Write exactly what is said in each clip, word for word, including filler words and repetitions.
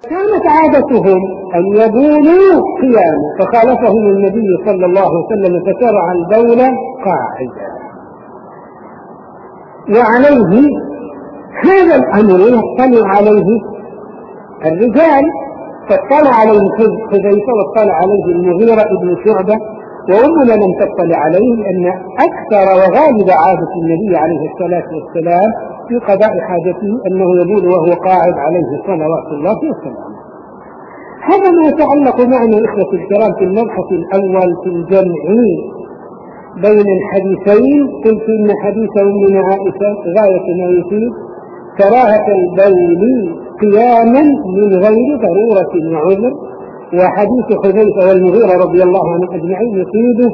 كانت عادتهم أن يبولوا قياما، فخالفهم النبي صلى الله عليه وسلم فشرع البول قاعدا. وعليه هذا الأمر يطلع عليه الرجال، فاطلع عليه حذيفة واطلع عليه المغيرة بن شعبة، وأمنا لم تطلع عليه، لأن أكثر وغالب عادة النبي عليه الصلاة والسلام في قضاء حاجته أنه يبول وهو قاعد عليه صلوات الله وسلامه. هذا ما يتعلق معنا إخوة الكرام في المبحث الأول في الجمع بين الحديثين. قلت إن حديث أمنا عائشة غاية ما يفيد كراهة البول قياما من غير ضرورة وعذر، وحديث حذيفة والمغيرة رضي الله عنهم أجمعين يفيد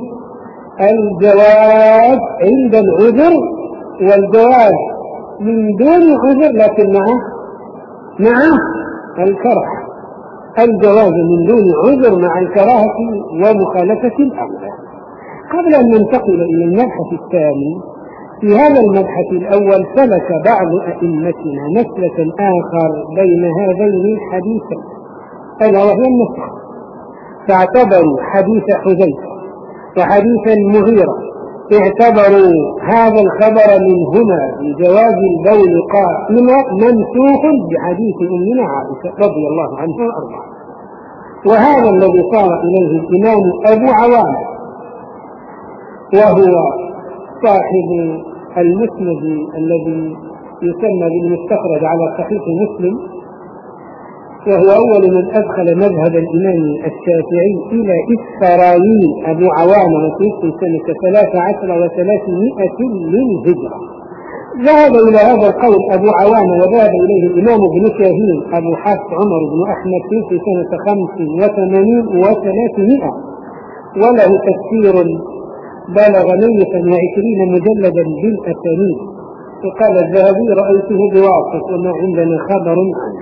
الجواز عند العذر، والجواز من دون عذر لكن مع مع الكره، الجواز من دون عذر مع الكراهة ومخالفة الأولى. قبل أن ننتقل إلى المبحث الثاني، في هذا المبحث الأول سلك بعض أئمتنا مسلكا آخر بين هذين الحديثين، ألا وهي النسخ، فاعتبروا حديث حذيفة وحديث المغيرة، اعتبروا هذا الخبر منهما بجواز البول قائما منسوخ بحديث أمنا عائشة رضي الله عنها وأرضاها. وهذا الذي صار إليه الإمام أبو عوانة، وهو صاحب المسند الذي يسمى بالمستخرج على صحيح مسلم، وهو أول من أدخل مذهب الإمام الشافعي إلى إسفرايين. أبو عوانة وتوفي سنة ثلاث عشر وثلاثمائة للهجرة. ذهب إلى هذا القول أبو عوانة وذهب إليه الإمام ابن شاهين أبو حفص عمر بن أحمد توفي سنة خمس وثمانين وثلاثمائة، وله تفسير بلغ مئة وعشرين مجلدا بالأسانيد. وقال الذهبي رأيته بواسط وما عندنا خبر عنه.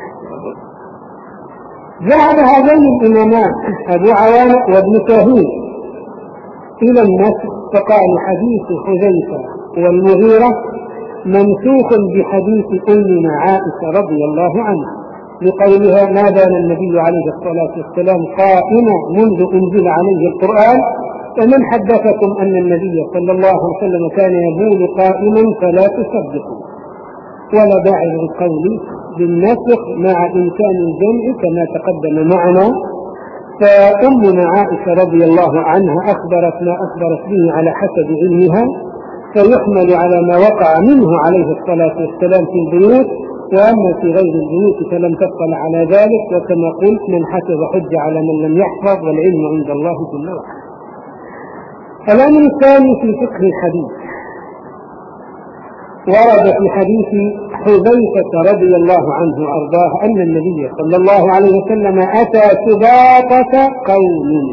ذهب هذين الإمامان أبو عوانة وابن شاهين إلى النسخ، فقالوا حديث حذيفة والمغيرة منسوخ بحديث أمنا عائشة رضي الله عنها، بقولها ما بال النبي عليه الصلاة والسلام قائما منذ أنزل عليه القرآن، ومن حدثكم أن النبي صلى الله عليه وسلم كان يبول قائما فلا تصدقوا. ولا داعي للقول بالنسخ مع إمكان الجمع كما تقدم معنا. فأمنا عائشة رضي الله عنها أخبرت ما أخبرت به على حسب علمها، فيحمل على ما وقع منه عليه الصلاة والسلام في البيوت، وأما في غير البيوت فلم تطلع على ذلك. وكما قلت من حفظ حج على من لم يحفظ، والعلم عند الله جل وعلا. الأمر الثاني في فقه الحديث، ورد في حديث حذيفة رضي الله عنه وأرضاه أن النبي صلى الله عليه وسلم أتى سباطة قوم.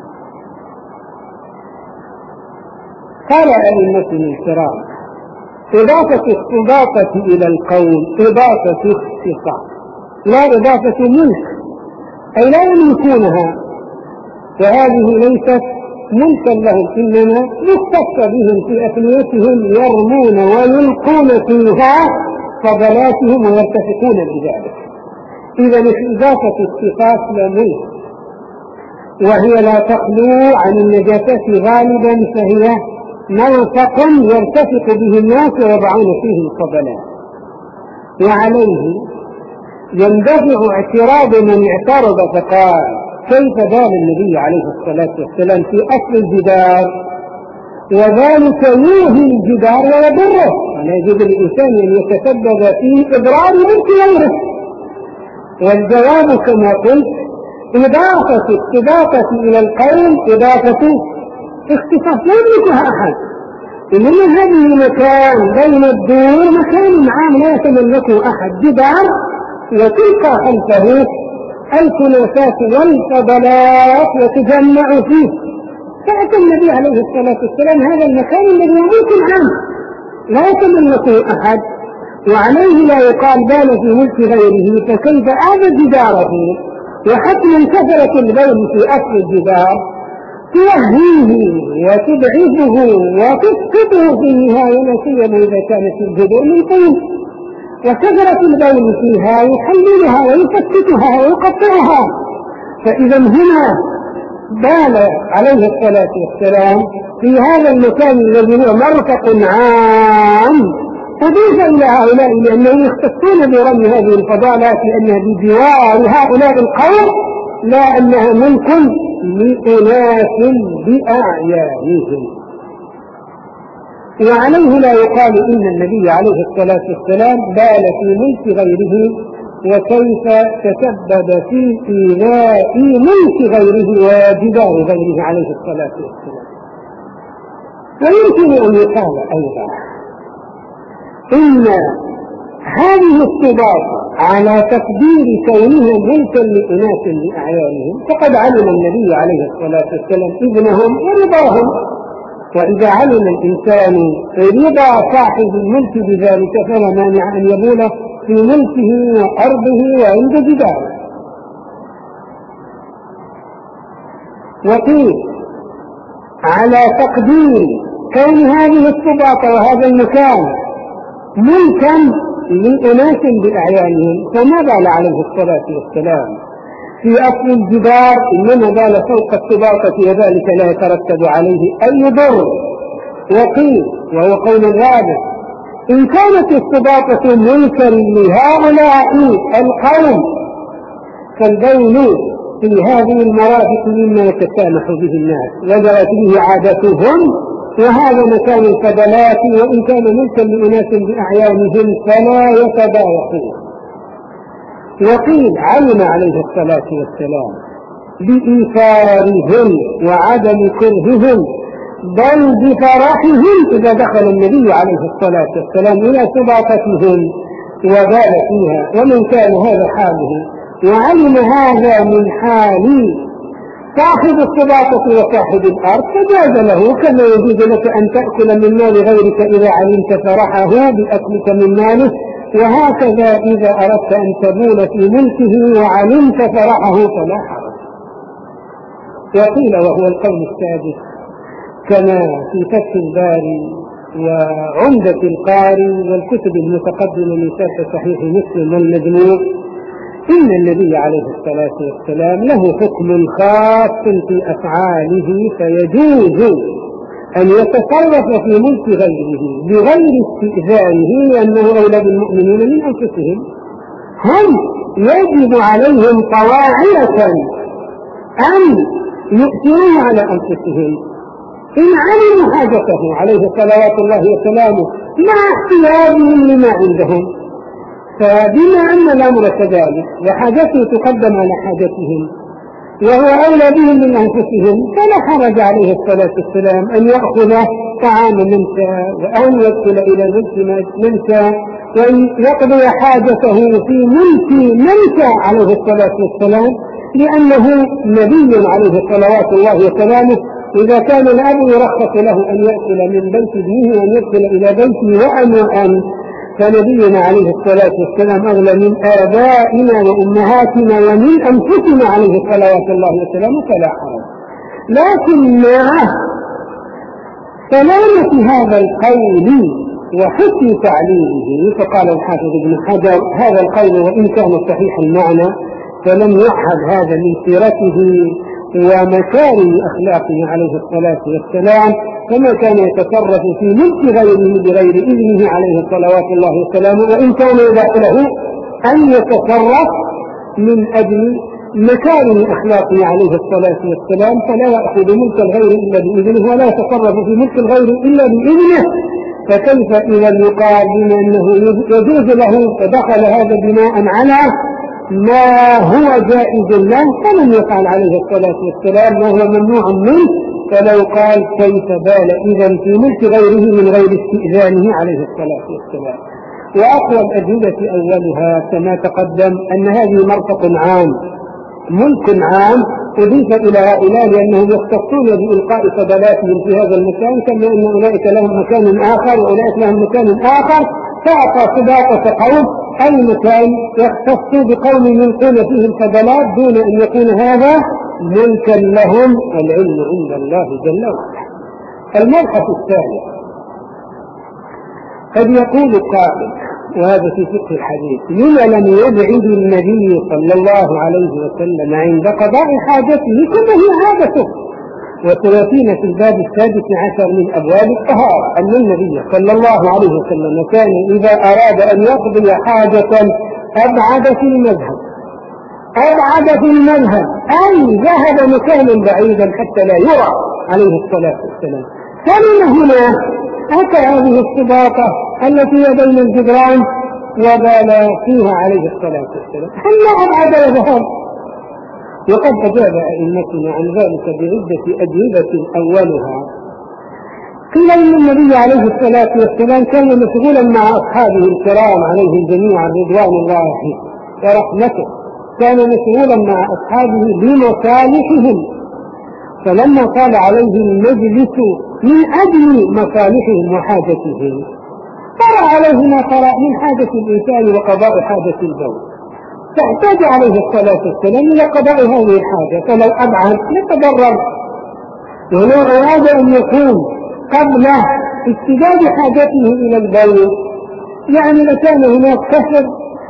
قال أئمتنا الكرام إضافة السباطة إلى القوم إضافة اختصاص لا إضافة ملك، أي لا يملكونها، وهذه ليست ملكا لهم، إنما يختص بهم في أثنيتهم يرمون ويلقون فيها فضلاتهم ويرتفقون بذلك. إذا إضافة الصفات لا ملك، وهي لا تخلو عن النجاسة غالبا، فهي موثق يرتفق به الناس ويضعون فيه الفضلات. وعليه يندفع اعتراض من اعترض فقال كيف بال النبي عليه الصلاة والسلام في أصل الجدار، وذلك يوهي الجدار ويضره، ولا يجب للإنسان أن يتسبب في إضرار ملك غيره. والجواب كما قلت إضافة الإضافة إلى القوم إضافة اختصاص لا يملكها أحد، إنما هذه مكان بين الدور مكان عام لا يتملكه أحد، جدار وتلقى خلفه الكنوسات والفضلات وتجمع فيه. فأتى النبي عليه الصلاة والسلام هذا المكان الذي يملك العام لا يتملكه أحد، وعليه لا يقال بال في ملك غيره، فكيف هذا جداره وحتما كثرة البول في أصل الجدار توهيه وتضعفه وتسقطه في النهاية، لا سيما إذا كانت الجدر من طين. وكثرة البول فيها يحللها ويفتتها ويقطعها. فإذا هنا بال عليه الصلاة والسلام في هذا المكان الذي هو مرفق عام، أضيف إلى هؤلاء لأنهم يختصون برمي هذه الفضالات لأنها بجوار هؤلاء القوم، لا أنها ملك لأناس بأعيانهم. وعليه لا يقال إن النبي عليه الصلاة والسلام بال في ملك غيره، وكيف تسبب في إيذاء ملك غيره وجدار غيره عليه الصلاة والسلام. ويمكن أن يقال أيضا إن هذه الصباغة على تقدير كونها ملكا لأناس لأعيانهم، فقد علم النبي عليه الصلاة والسلام إذنهم ورضاهم، وإذا علم الإنسان رضا صاحب الملك بذلك فلا مانع أن يبول في ملكه وأرضه وعند جداره. وقيل على تقدير كون هذه السباطة وهذا المكان ملكا لأناس بأعيانهم، فما بال عليه الصلاة والسلام في أصل الجدار، إنما بال فوق السباطة وذلك لا يترتب عليه أي ضر. وقيل وهو قول الرابع إن كانت السباطة ملكا لهؤلاء القوم فالبول في هذه المرافق مما يتسامح به الناس وجرت به عادتهم، وهذا مكان الفضلات وإن كان ملكا لأناس بأعيانهم فلا يتبايعون. وقيل علم عليه الصلاة والسلام بإيثارهم وعدم كرههم بل بفرحهم إذا دخل النبي عليه الصلاة والسلام إلى سباطتهم وبال فيها، ومن كان هذا حاله وعلم هذا من حال صاحب السباطة وصاحب الأرض فجاز له كما يجوز لك أن تأكل من مال غيرك إذا علمت فرحه بأكلك من ماله، وهكذا إذا أردت أن تبول في ملكه وعلمت فرحه فلا حرج. وقيل وهو القول السادس كما في فتح الباري وعمدة القاري والكتب المتقدمة من شرح صحيح مسلم والمجموع إن النبي عليه الصلاة والسلام له حكم خاص في أفعاله، فيجوز أن يتصرف في ملك غيره بغير استئذانه لأنه أولى بالمؤمنين من أنفسهم. هم يجب عليهم طواعية أن يؤثروا على أنفسهم إن علموا حاجته عليه صلوات الله وسلامه مع احتياجهم لما عندهم. فبما أن الأمر كذلك وحاجته تقدم على حاجتهم وهو أولى بهم من أنفسهم فلا حرج عليه الصلاة والسلام أن يأخذ طعام من شاء وأن يدخل إلى الملك من شاء وأن يقضي حاجته في ملك من شاء عليه الصلاة والسلام، لأنه نبي عليه صلوات الله وسلامه. إذا كان الأب يرخص له أن يأكل من بيت ابنه وأن يدخل إلى بيته وأن وأن فنبينا عليه الصلاة والسلام أغلى من آبائنا وأمهاتنا ومن أنفسنا عليه صلوات الله وسلامه فلا حرج. لكن مع سلامة هذا القول وحسن تعليله فقال الحافظ ابن حجر هذا القول وإن كان صحيح المعنى فلم يعهد هذا من سيرته ومكارم أخلاقه عليه الصلاة والسلام، كما كان يتصرف في ملك غيره بغير إذنه عليه صلوات الله وسلامه، وإن كان يباح له أن يتصرف من أجل مكارم أخلاقه عليه الصلاة والسلام، فلا يأخذ ملك الغير إلا بإذنه ولا يتصرف في ملك الغير إلا بإذنه. فكيف إذا يقال بما أنه يجوز له فدخل هذا بناء على ما هو جائز له فلم يفعل عليه الصلاة والسلام ما هو ممنوع منه، فلو قال كيف بال إذن في ملك غيره من غير استئذانه عليه الصلاة والسلام. وأقوى الأدلة أولها كما تقدم أن هذه مرفق عام ملك عام أضيف إلى هؤلاء لأنهم يختصون بإلقاء فضلاتهم في هذا المكان، كما أن أولئك لهم مكان آخر وأولئك لهم مكان آخر، فأعطى سباقة قوم أي مكان يختص بقوم يلقون فيه الفضلات دون أن يكون هذا ملكا لهم، العلم عند الله جل وعلا. المبحث الثاني قد يقول قائل وهذا في فقه الحديث، لما لم يبعد النبي صلى الله عليه وسلم عند قضاء حاجته كما هي عادته؟ وثلاثين في الباب السادس عشر من أبواب الطهارة أن النبي صلى الله عليه وسلم كان إذا أراد أن يقضي حاجة أبعد في المذهب أبعد في المذهب أي ذهب مكانا بعيدا حتى لا يرى عليه الصلاة والسلام. فمن هنا أتى هذه السباطة التي هي بين الجدران وبال فيها عليه الصلاة والسلام، هل أبعد وذهب؟ وقد أجاب أئمتنا عن ذلك بعدة أجوبة أولها قيل إن النبي عليه الصلاة والسلام كان مشغولا مع أصحابه الكرام عليهم جميعا رضوان الله ورحمته، كان مشغولا مع أصحابه بمصالحهم، فلما طال عليه المجلس من أجل مصالحهم وحاجتهم طرأ عليه ما طرأ من حاجة الإنسان وقضاء حاجة البول، فاحتاج عليه الصلاة والسلام إلى قضاء هذه الحاجة، فلو أبعد يتضرر، ولو أراد أن يكون قبل استداد حاجته إلى البول يعني لكان هناك كسر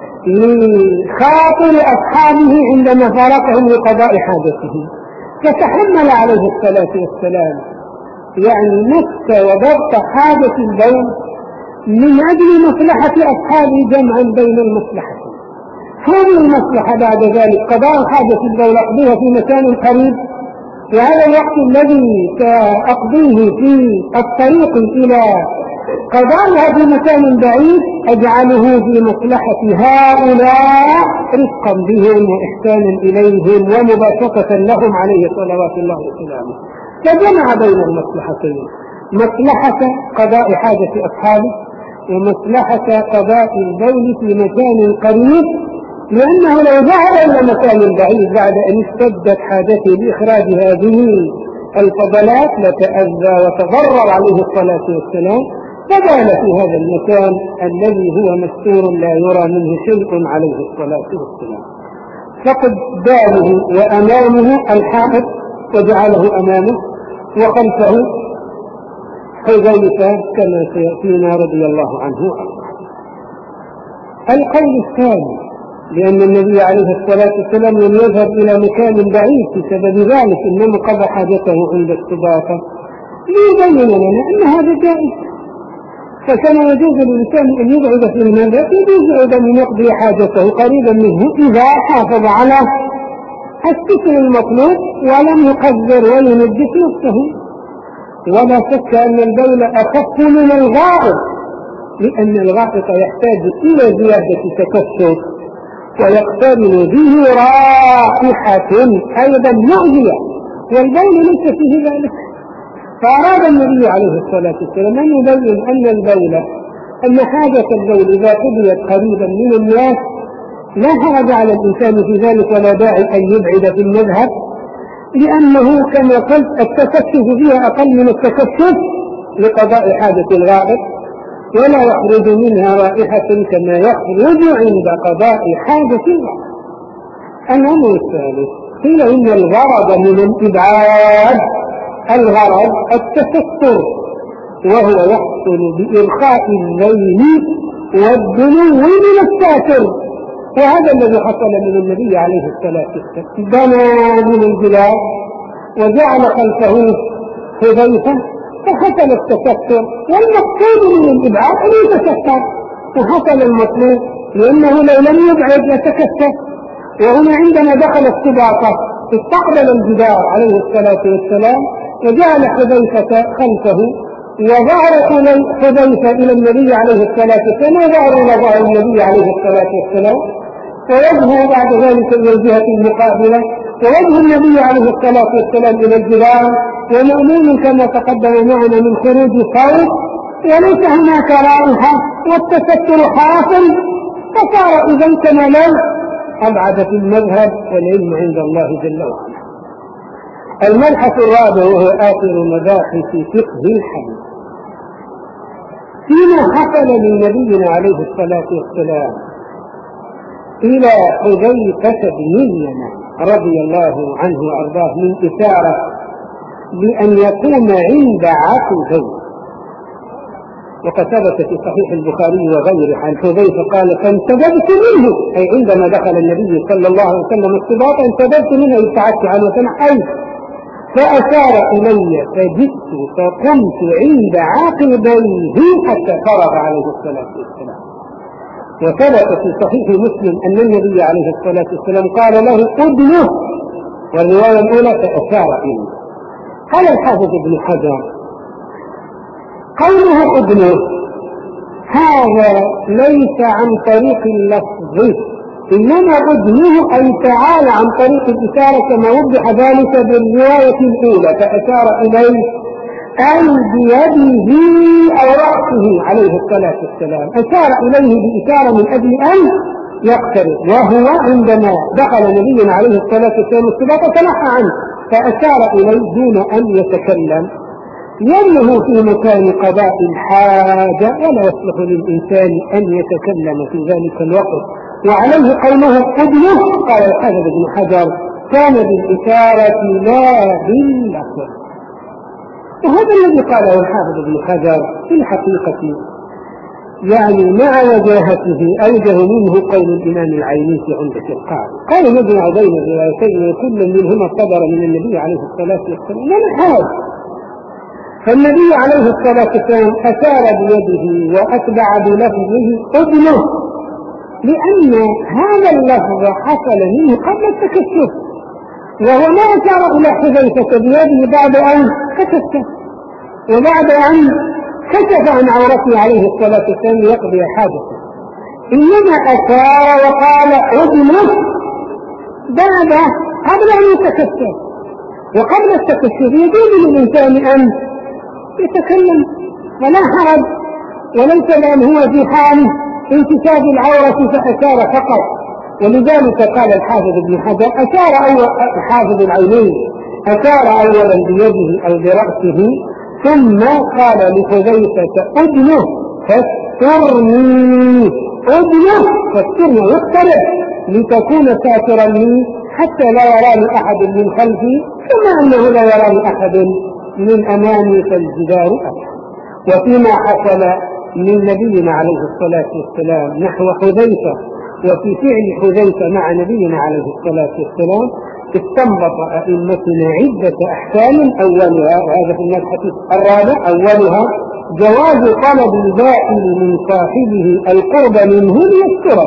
لخاطر أصحابه عندما فارقهم لقضاء حاجته، فتحمل عليه الصلاة والسلام يعني نفس وضبط حاجة البول من أجل مصلحة أصحابه جمعا بين المصلحتين. هذه المصلحة بعد ذلك قضاء حاجة البول أقضيها في مكان قريب، وهذا الوقت الذي سأقضيه في الطريق إلى قضائها في مكان بعيد أجعله في مصلحة هؤلاء رفقا بهم وإحسانا إليهم ومباشرة لهم عليه صلوات الله وسلامه، فجمع بين المصلحتين، مصلحة قضاء حاجة أصحابه ومصلحة قضاء البول في مكان قريب، لأنه لو ذهب إلى مكان بعيد بعد أن اشتدت حاجته لإخراج هذه الفضلات لتأذى وتضرر عليه الصلاة والسلام، فبال في هذا المكان الذي هو مستور لا يرى منه شيء عليه الصلاة والسلام، فقد باله وأمامه الحائط وجعله أمامه وخلفه حذيفة كما سيأتينا رضي الله عنه وأرضاه. القول الثاني لأن النبي عليه الصلاة والسلام لم يذهب إلى مكان بعيد بسبب ذلك، إنما قضى حاجته عند السباطة ليبين لنا أن هذا جائز، فكان يجوز للإنسان أن يبعد في المذهب يجوز أن يقضي حاجته قريبا منه إذا حافظ على السكن المطلوب ولم يقدر وينجس نفسه. ولا شك أن البول أخف من الغائط، لأن الغائط يحتاج إلى زيادة تكثف ويقترن به رائحة أيضا مؤذية، والبول ليس فيه ذلك. فأراد النبي عليه الصلاة والسلام أن يبين أن البول أن حاجة البول إذا قضيت قريبا من الناس لا حرج على الإنسان في ذلك ولا داعي أن يبعد في المذهب، لأنه كما قلت التكشف فيها أقل من التكشف لقضاء حاجة الغائط، ولا يخرج منها رائحة كما يخرج عند قضاء حاجة الغائط. الأمر الثالث قيل إن الغرض من الإبعاد الغرض التستر، وهو يحصل بإرخاء الليل والدنو من الساتر، وهذا الذي حصل من النبي عليه الصلاة والسلام، بنى من البلاد وجعل خلفه حذيفة فحصل التستر، والمقصود من الإبعاد أن يتستر، فحصل المطلوب لأنه لو لم يبعد لتكثف. وهنا عندما دخل السباطة استقبل الجدار عليه الصلاة والسلام وجعل حذيفة خلفه، وظهر حذيفة إلى النبي عليه الصلاة والسلام وظهر إلى ظهر النبي عليه الصلاة والسلام، ووجهه بعد ذلك إلى الجهة المقابلة، ووجه النبي عليه الصلاة والسلام إلى الجدار، ومأمون كما تقدم معنا من خروج صوت، وليس هناك رائحة والتستر حاصل، فصار إذن كما لو أبعد في المذهب، والعلم عند الله جل وعلا. المبحث الرابع وهو آخر مباحث فقه الحديث فيما حصل من نبينا عليه الصلاة والسلام إلى حذيفة بن اليمان رضي الله عنه وأرضاه من إشارة بأن يقوم عند عقبه وقد ثبت في صحيح البخاري وغيره عن حذيفة قال فانتدبت منه، أي عندما دخل النبي صلى الله عليه وسلم السباط انتدبت منه ابتعدت عنه وتنحيت، فأشار إلي فجئت فقمت عند عاقبيه حتى فرغ عليه الصلاة والسلام. وثبت في صحيح مسلم أن النبي عليه الصلاة والسلام قال له ادنه، والرواية الأولى فأشار إليه. قال الحافظ ابن حجر قوله ادنه هذا ليس عن طريق اللفظ، إنما ادنه أي تعالى عن طريق الإشارة كما وضح ذلك بالرواية الأولى فأشار إليه أي بيده أو رأسه عليه الصلاة والسلام، أشار إليه بإشارة من أجل أن يقترب، وهو عندما دخل نبينا عليه الصلاة والسلام السباط تنحى عنه فأشار إليه دون أن يتكلم، لأنه في مكان قضاء الحاجة ولا يصلح للإنسان أن يتكلم في ذلك الوقت. وعليه قوله ادنه قال الحافظ ابن حجر كان بالإشارة لا باللفظ. وهذا الذي قاله الحافظ ابن حجر في الحقيقة يعني مع وجاهته أوجه منه قول الإمام العيني في عمدة القاعدة، قال نجمع بين الروايتين وكل منهما صدر من النبي عليه الصلاة والسلام لا حاجة. فالنبي عليه الصلاة والسلام أشار بيده وأتبع بلفظه ادنه، لأن هذا اللفظ حصل منه قبل التكشف، وهو ما أشار إلى حذيفة بيده بعد أن تكشف وبعد أن كشف عن عورته عليه الصلاة والسلام ليقضي حاجته، إنما أشار وقال ادنه بعد قبل أن يتكشف، وقبل التكشف يجوز للإنسان أن يتكلم ولا حرج، وليس لأن هو في حال انتشاف العورة فأشار فقط. ولذلك قال الحافظ ابن حجر أشار أول حافظ العينين أشار أولا بيده أو برأسه ثم قال لحذيفة ادنه فاسترني، ادنه فاسترني واقترب لتكون ساترا لي حتى لا يراني أحد من خلفي ثم أنه لا يراني أحد من أمامي فالجدار أكبر. وفيما حصل من نبينا عليه الصلاة والسلام نحو حذيفة وفي فعل حذيفة مع نبينا عليه الصلاة والسلام استنبط أئمتنا عدة أحكام، أولها وهذا في المبحث الرابع أولها جواز طلب البائن من صاحبه القرب منه ليستره.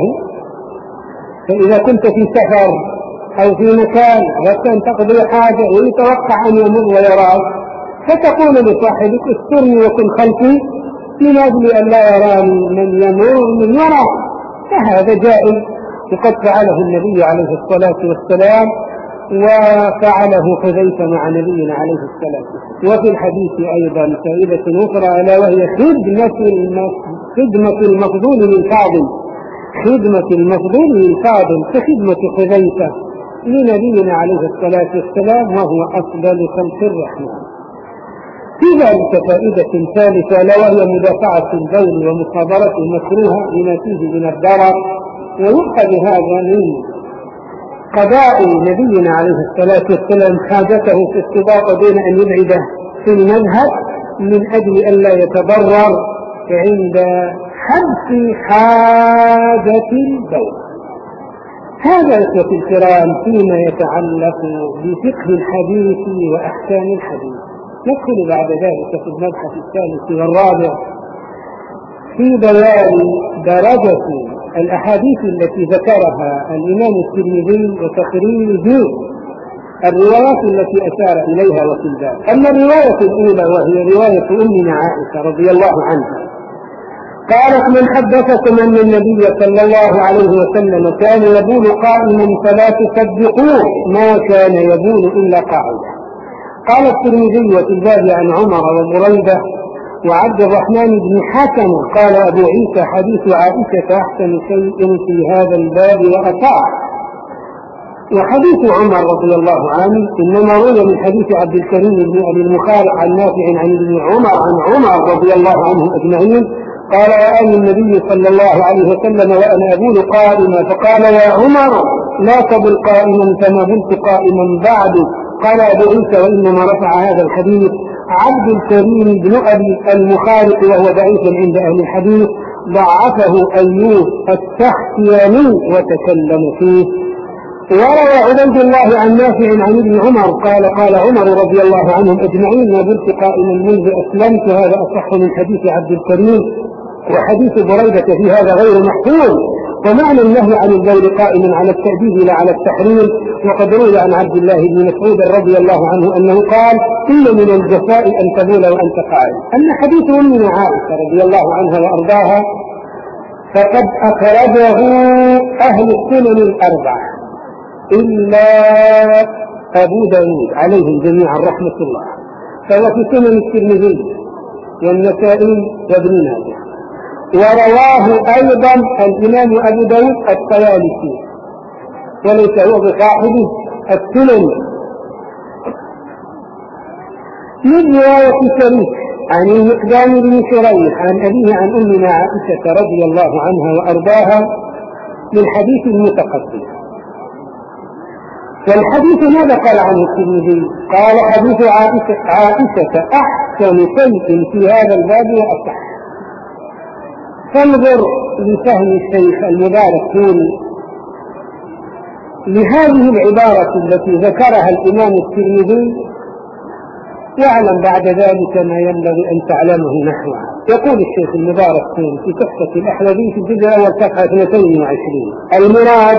فإذا كنت في سفر أو في مكان وكان تقضي حاجة ويتوقع أن يمر ويراك فتقول لصاحبك استرني وكن خلفي من أجل أن لا يراني من يمر من وراء، فهذا جائز وقد فعله النبي عليه الصلاة والسلام وفعله حذيفة مع نبينا عليه الصلاة والسلام. وفي الحديث أيضا فائدة أخرى ألا وهي خدمة خدمة المفضول للفاضل، خدمة المفضول للفاضل كخدمة حذيفة لنبينا عليه الصلاة والسلام وهو أفضل خلق الرحمن. في ذلك فائدة ثالثة ألا وهي مدافعة البول ومصادرة المكروه لما فيه من الضرر، ويبقى بهذا من قضاء نبينا عليه الصلاة والسلام حاجته في السباط دون أن يبعده في المذهب من أجل أن لا يتضرر عند حبس حاجة البول. هذا إخوة الكرام فيما يتعلق بفقه الحديث وأحكام الحديث. ندخل بعد ذلك في المبحث الثالث والرابع في بيان درجة الأحاديث التي ذكرها الإمام الترمذي وتخريج الروايات التي أشار إليها وفي الباب. أما الرواية الأولى وهي رواية أمنا عائشة رضي الله عنها قالت من حدثكم أن النبي صلى الله عليه وسلم كان يبول قائما فلا تصدقوه ما كان يبول إلا قاعدا. قال الترمذي وفي الباب عن عمر وبريدة وعبد الرحمن بن حاتم قال أبو عيسى حديث عائشة أحسن شيء في هذا الباب وأطاع. وحديث عمر رضي الله عنه إنما روي من حديث عبد الكريم بن أبي المخارق عن نافع عن ابن عمر عن عمر رضي الله عنهم أجمعين قال رآني النبي صلى الله عليه وسلم وأنا أبول قائما فقال يا عمر لا تبل قائما فما بلت قائما بعد. قال أبو عيسى وإنما رفع هذا الحديث عبد الكريم بن أبي المخارق وهو ضعيف عند أهل الحديث، ضعفه أيوب السختياني وتكلم فيه. وروى عبيد الله عن نافع عن ابن عمر قال قال عمر رضي الله عنهم أجمعين: ما زلت قائما منذ أسلمت، هذا أصح من حديث عبد الكريم، وحديث بريدة في هذا غير محفوظ. ومعنى النهي عن البول قائما على التأديب لا على التحريم. وقد روي عن عبد الله بن مسعود رضي الله عنه أنه قال: إن من الجفاء أن تبول وأنت قائم. أن حديث أمنا عائشة رضي الله عنها وأرضاها فقد أخرجه أهل السنن الأربعة إلا أبو داود عليهم جميعا رحمة الله، فهو في سنن الترمذي والنسائي وابن ماجه. ورواه أيضا الإمام أبو داود الطيالسي وليس هو بصاحبه السنن. من رواية شريك عن المقدام بن شريح عن أبيه عن أمنا عائشة رضي الله عنها وأرضاها من حديث المتقدم. والحديث ماذا قال عنه الترمذي؟ قال: حديث عائشة, عائشة أحسن شيء في هذا الباب وأصح. فانظر لفهم الشيخ المبارك فوري لهذه العبارة التي ذكرها الإمام الترمذي، واعلم بعد ذلك ما ينبغي أن تعلمه نحوها. يقول الشيخ المبارك فوري في تحفة الأحوذي في الجزء الأول صفحة اثنين وعشرين: المراد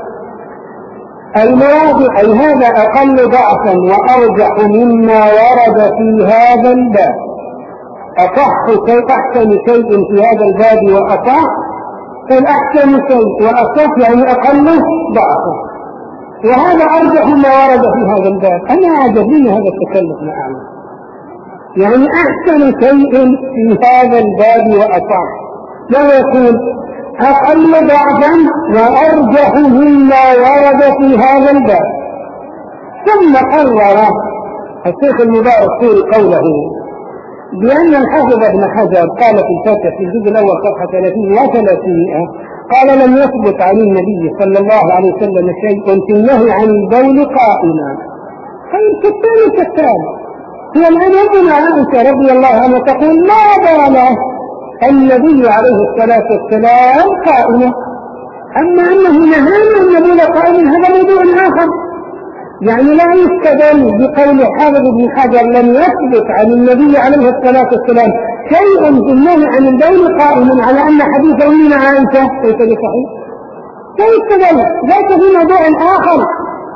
المراد أي هذا أقل ضعفا وأرجح مما ورد في هذا الباب. أصح شيء أحسن شيء في هذا الباب وأصح، فالأحسن شيء وأصح يعني أقله ضعفا، وهذا أرجح ما ورد في هذا الباب. أنا أعجبني هذا التكلف معنا، يعني أحسن شيء في هذا الباب وأصح، لا يكون أقل ضعفا وأرجح مما ورد في هذا الباب. ثم قرر الشيخ المبارك فوري قوله بأن الحافظ ابن حجر قال في الفتح في الجزء الأول صفحة ثلاثين وثلاثمائة قال: لم يثبت عن النبي صلى الله عليه وسلم شيء في النهي عن البول قائما. خير كالثاني كالثاني. هي الآن أمنا عائشة رضي الله عنها تقول: ما بال النبي عليه الصلاة والسلام قائما، أما أنه نهانا أن نبول قائما هذا موضوع آخر. يعني لا يستدل بقول حافظ ابن حجر لم يثبت عن النبي عليه الصلاة والسلام شيء في النهي عن البول قائما على أن حديث أمنا عائشة ليس بصحيح. لا يستدل، ليس في موضوع آخر.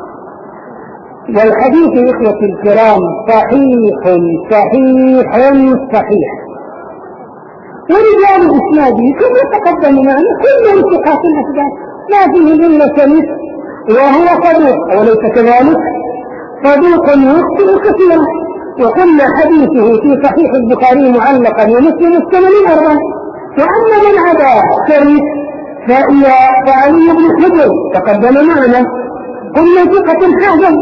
والحديث إخوة الكرام صحيح صحيح صحيح، ورجال إسناده كما تقدم معنا كلهم ثقات الأسباب، ما فيه إلا شريك وهو صدوق، وليس كذلك صدوق يخطئ كثيرا، وقلنا حديثه في صحيح البخاري معلقا ومسلم الثمانين أربعا. وأما من عدا شريك فعلي بن حجر تقدم معنا قلنا ثقة حاجة،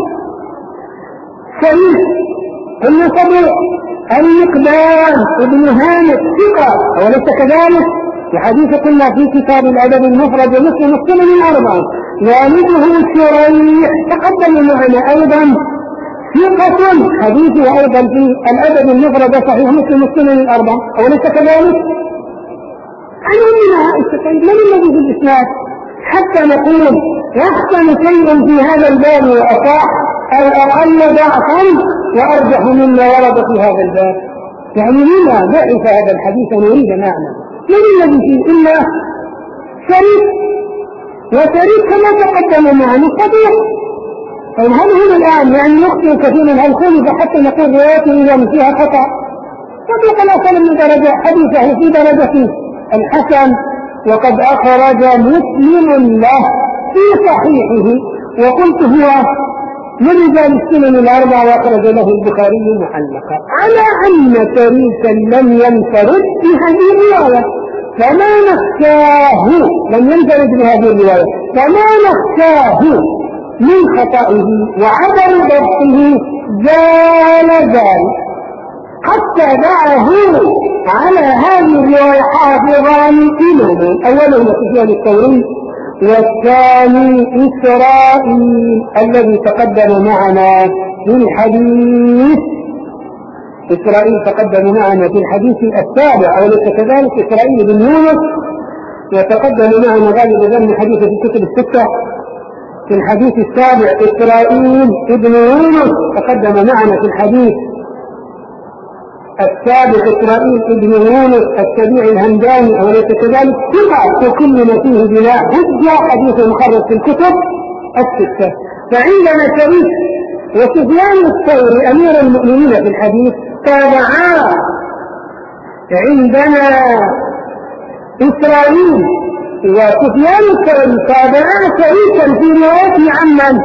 شريك قلنا صدوق، المقدام ابن هانئ ثقة وليس كذلك، في حديث قلنا في كتاب الأدب المفرد ومسلم الثمانين أربعا. والده شريح تقدم معنا أيضا ثقة، حديثه أيضا في الأدب المفرد صحيح مسلم الثمانين الأربعة وليس كذلك. عن أمنا عائشة من الذي في الإسناد حتى نقول يحسن شيء في هذا الباب وأصح الأقل ضعفا وأرجح مما ورد في هذا الباب؟ يعني لما ضعف هذا الحديث نريد معنى من الذي فيه إلا شريك، وشريك كما تقدم معنا صديق. طيب هل هنا الآن يعني نخطئ كثيرا هل خلف حتى نقول روايته إذا فيها خطأ؟ صديق الأصل من درجة حديثه في درجة الحسن، وقد أخرج مسلم له في صحيحه، وقلت هو من رجال السنن الأربعة وأخرج له البخاري معلقا، على أن شريكا لم ينفرد في هذه الرواية، فما نخشاه لم ينفرد بهذه الرواية فما نخشاه من خطئه وعدم ضبطه زال زال حتى دعه على هذه الرواية حافظان إمامان، أولهم سفيان الثوري والثاني إسرائيل الذي تقدم معنا في الحديث إسرائيل تقدم معنا في الحديث السابع، أوليس كذلك؟ إسرائيل بن يونس يتقدم معنا غالب ذن حديث في الكتب الستة. في الحديث السابع إسرائيل بن يونس تقدم معنا في الحديث السابع إسرائيل بن يونس السبيع الهمداني، أوليس كذلك؟ ثقة وكل ما فيه بلا حجة، حديث مخرج في الكتب الستة. فعندنا شريك وسفيان الثوري أمير المؤمنين في الحديث تابعا. عندنا إسرائيل وسفيان الثوري تابعا شريكا في روايته عن من؟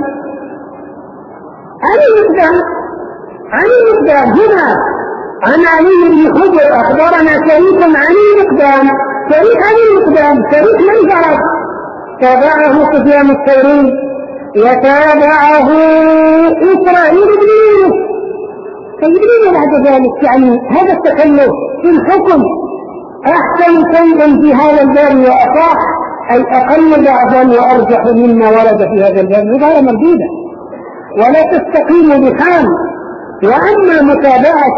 عن المقدام عن المقدام هنا عن علي بن حجر أخبرنا شريك عن المقدام، شريك عن المقدام، شريك من جرب تابعه سفيان الثوري وتابعه إسرائيل بن يونس. فيدرين بعد ذلك يعني هذا التكلف في الحكم أحسن شيء في هذا الباب وأصح، أي أقل بعضا وأرجح مما ورد في هذا الباب، غير مردودة ولا تستقيم بحال. وأما متابعة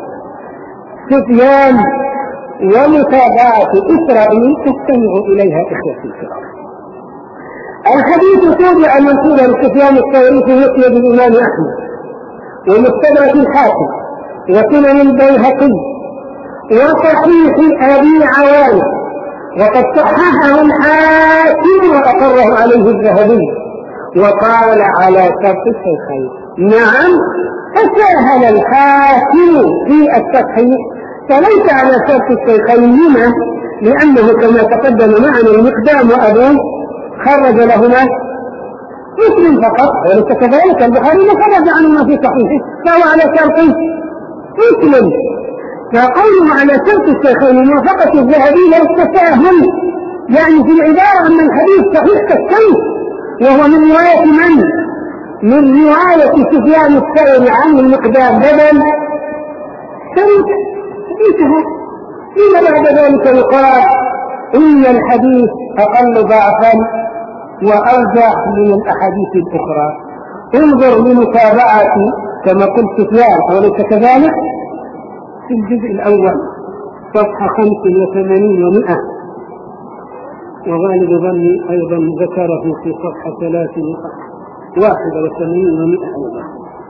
سفيان ومتابعة إسرائيل تستمع إليها إخوتي الكرام. الحديث تابع منقولا لسفيان الثوري في مسند الإمام أحمد ومستدرك الحاكم وسنن البيهقي وصحيح أبي عوانة، وقد صححه الحاكم وأقره عليه الذهبي وقال على شرط الشيخين. نعم، فساهل الحاكم في التصحيح، فليس على شرط الشيخين. لما؟ لأنه كما تقدم معنا المقدام وأبوه خرج لهما مسلم فقط، وليس كذلك البخاري ما خرج عنهما في صحيحه، فهو على شرط مسلم. فقوله على شرط الشيخين موافقة الذهبي للتساهل، يعني في العبارة أن الحديث صحيح كالسيف، وهو من رواية من؟ من رواية سفيان الثوري عن المقدام بدل شريك. انتهى. إلا بعد ذلك يقال إن الحديث أقل ضعفا وأرجح من الأحاديث الأخرى. انظر لمتابعة كما قلت سفيان، وليس كذلك؟ في الجزء الأول صفحة خمس وثمانين ومئة، وغالب ظني أيضا ذكره في صفحة ثلاث واحد وثمانين ومئة أيضا.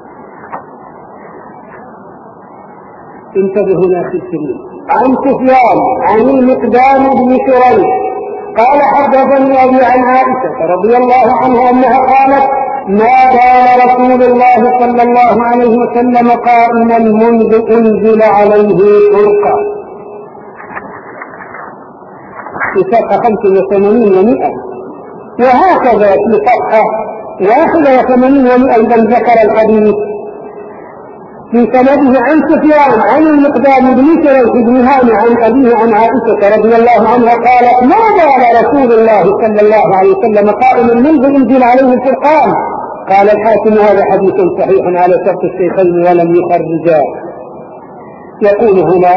انتبهوا لا تسلموا. عن سفيان عن المقدام بن شريح قال حدثني أبي عن عائشة رضي الله عنها أنها قالت: ما بال رسول الله صلى الله عليه وسلم قائما منذ أنزل عليه فرقان. في صفحة خمسة وثمانين ومئة، وهكذا في صفحة واحدة وثمانين ومئة أيضا ذكر الحديث في سنده عن سفيان عن المقدام بن شريح بن هاني عن أبيه عن عائشة رضي الله عنها قالت: ما بال رسول الله صلى الله عليه وسلم قائما منذ أنزل عليه الفرقان. قال الحاكم: هذا حديث صحيح على شرط الشيخين ولم يخرجا. يقول هنا: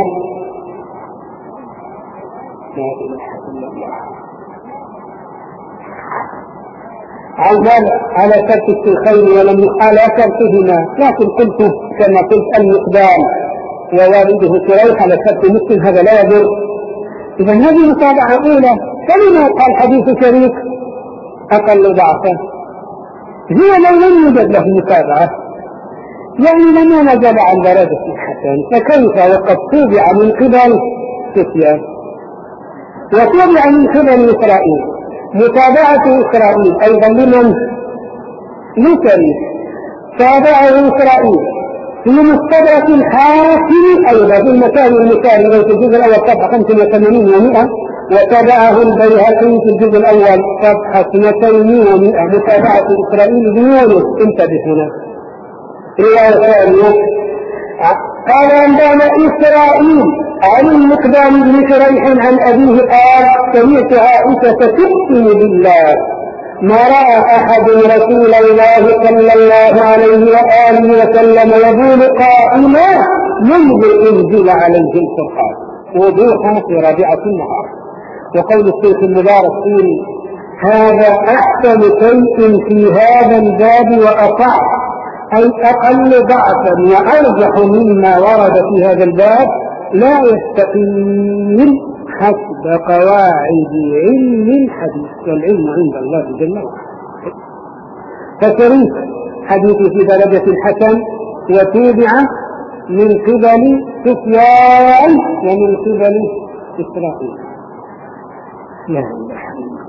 على شرط الشيخين ولم على شرطهما، لكن قلت كما قلت المقدام ووالده شريح على شرط مسلم، هذا لا يضر. إذا هذه متابعة أولى. فلما قال حديث شريك أقل ضعفا؟ هو لو لم يوجد له متابعة يعني لما نزل عن درجة الحسن، فكيف وقد تابع من قبل سفيان وتابع من قبل إسرائيل؟ متابعة إسرائيل أيضا لمن؟ لشريك. تابعه إسرائيل في مستدرك الحاكم أيضا في المكان المثالي في الجزء الأول صفحة خمسة وثمانين ومئة، وتابعه البيهقي في الجزء الأول صفحة اثنتين ومئة. متابعة إسرائيل بن يونس. انتبه هنا رواية ثانية. قال: عندنا إسرائيل عن المقدام بن شريح عن أبيه قال: سمعت عائشة تقسم بالله ما رأى أحد رسول الله صلى الله عليه وآله وسلم يقول قائما منذ أنزل عليه الفرقان وضوحا في رابعة النهار. وقول الشيخ المبارك فيه: هذا أحسن شيء في هذا الباب وأصح، أي أقل ضعفا وأرجح مما ورد في هذا الباب لا يستقيم حسب قواعد علم الحديث، والعلم عند الله جل وعلا. فشريك حديث في درجة الحسن وتوبع من قبل سفيان ومن قبل إسرائيل. لا إله إلا الله.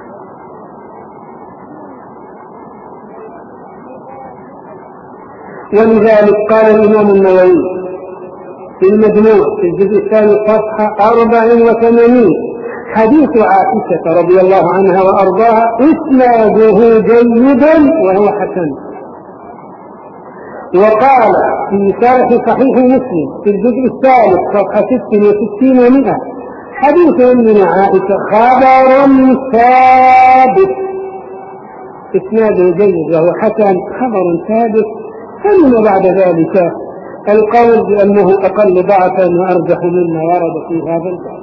ولذلك قال الإمام النووي في المجموع في الجزء الثاني صفحة أربع وثمانين: حديث عائشة رضي الله عنها وأرضاها إسناده جيد وهو حسن. وقال في شرح صحيح مسلم في الجزء الثالث صفحة ست وستين ومئة: حديث أمنا عائشة خبر ثابت. إسناده جيد وهو حسن، خبر ثابت. ثم بعد ذلك القول بأنه أقل ضعفا وأرجح مما ورد في هذا الباب.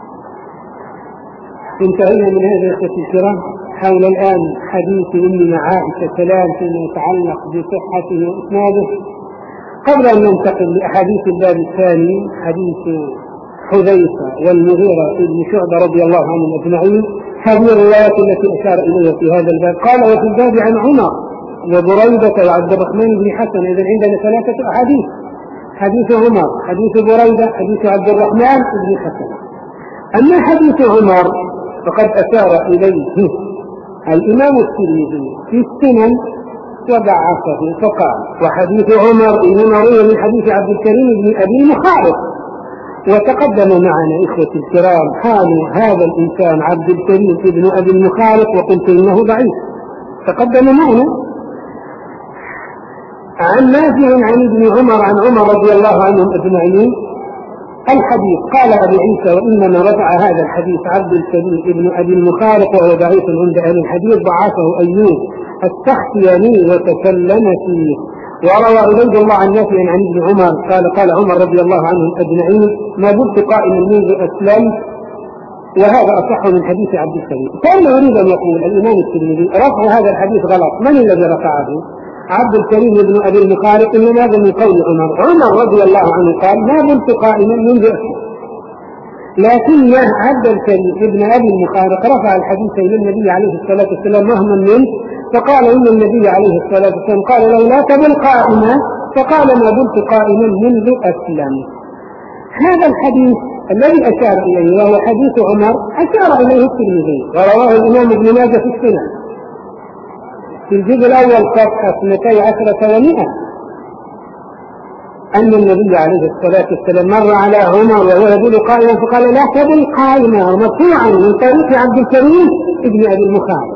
انتهينا من هذا يا أخوتي الكرام حول الآن حديث أمنا عائشة كلام فيما يتعلق بصحته وإسناده. قبل أن ننتقل لأحاديث الباب الثاني حديث حذيفة والمغيرة بن شعبة رضي الله عنهم أجمعين، هذه الروايات التي أشار إليها في هذا الباب. قال: وفي الباب عن عمر وبريدة وعبد الرحمن بن حسن. إذن عندنا ثلاثة أحاديث: حديث عمر، حديث بريدة، حديث عبد الرحمن بن حسن. أما حديث عمر فقد أشار إليه الإمام الترمذي في السنن وضعفه فقال: وحديث عمر إنما روي من حديث عبد الكريم بن أبي المخارق. وتقدم معنا إخوتي الكرام حال هذا الإنسان عبد الكريم بن أبي المخارق وقلت إنه ضعيف. تقدم معنا عن نافع عن ابن عمر عن عمر رضي الله عنهم أجمعين الحديث. قال أبو عيسى: وإنما رفع هذا الحديث عبد الكريم ابن أبي المخارق وهو ضعيف عند أهل الحديث، ضعفه أيوب السختياني وتكلم فيه. وروى عبيد الله عن نافع عن ابن عمر قال: قال عمر رضي الله عنهم أجمعين: ما زلت قائما منذ أسلمت. وهذا أصح من حديث عبد الكريم. كان يريد أن يقول الإمام الترمذي رفع هذا الحديث غلط. من الذي رفعه؟ عبد الكريم بن أبي المخارق، إنما هذا من قول عمر. عمر رضي الله عنه قال: ما زلت قائما منذ أسلمت. لكن عبد الكريم بن أبي المخارق رفع الحديث إلى النبي عليه الصلاة والسلام وهما منه، فقال إن النبي عليه الصلاة والسلام قال له: لا تبل قائما، فقال: ما زلت قائما منذ أسلمت. هذا الحديث الذي أشار إليه وهو حديث عمر أشار إليه الترمذي ورواه الإمام ابن ماجه في السنن في الجزء الأول صفحة اثنتي عشرة ومئة أن النبي عليه الصلاة والسلام مر على عمر وهو يبول قائما فقال: لا تبل قائما، مرفوعا من طريق عبد الكريم ابن أبي المخارق.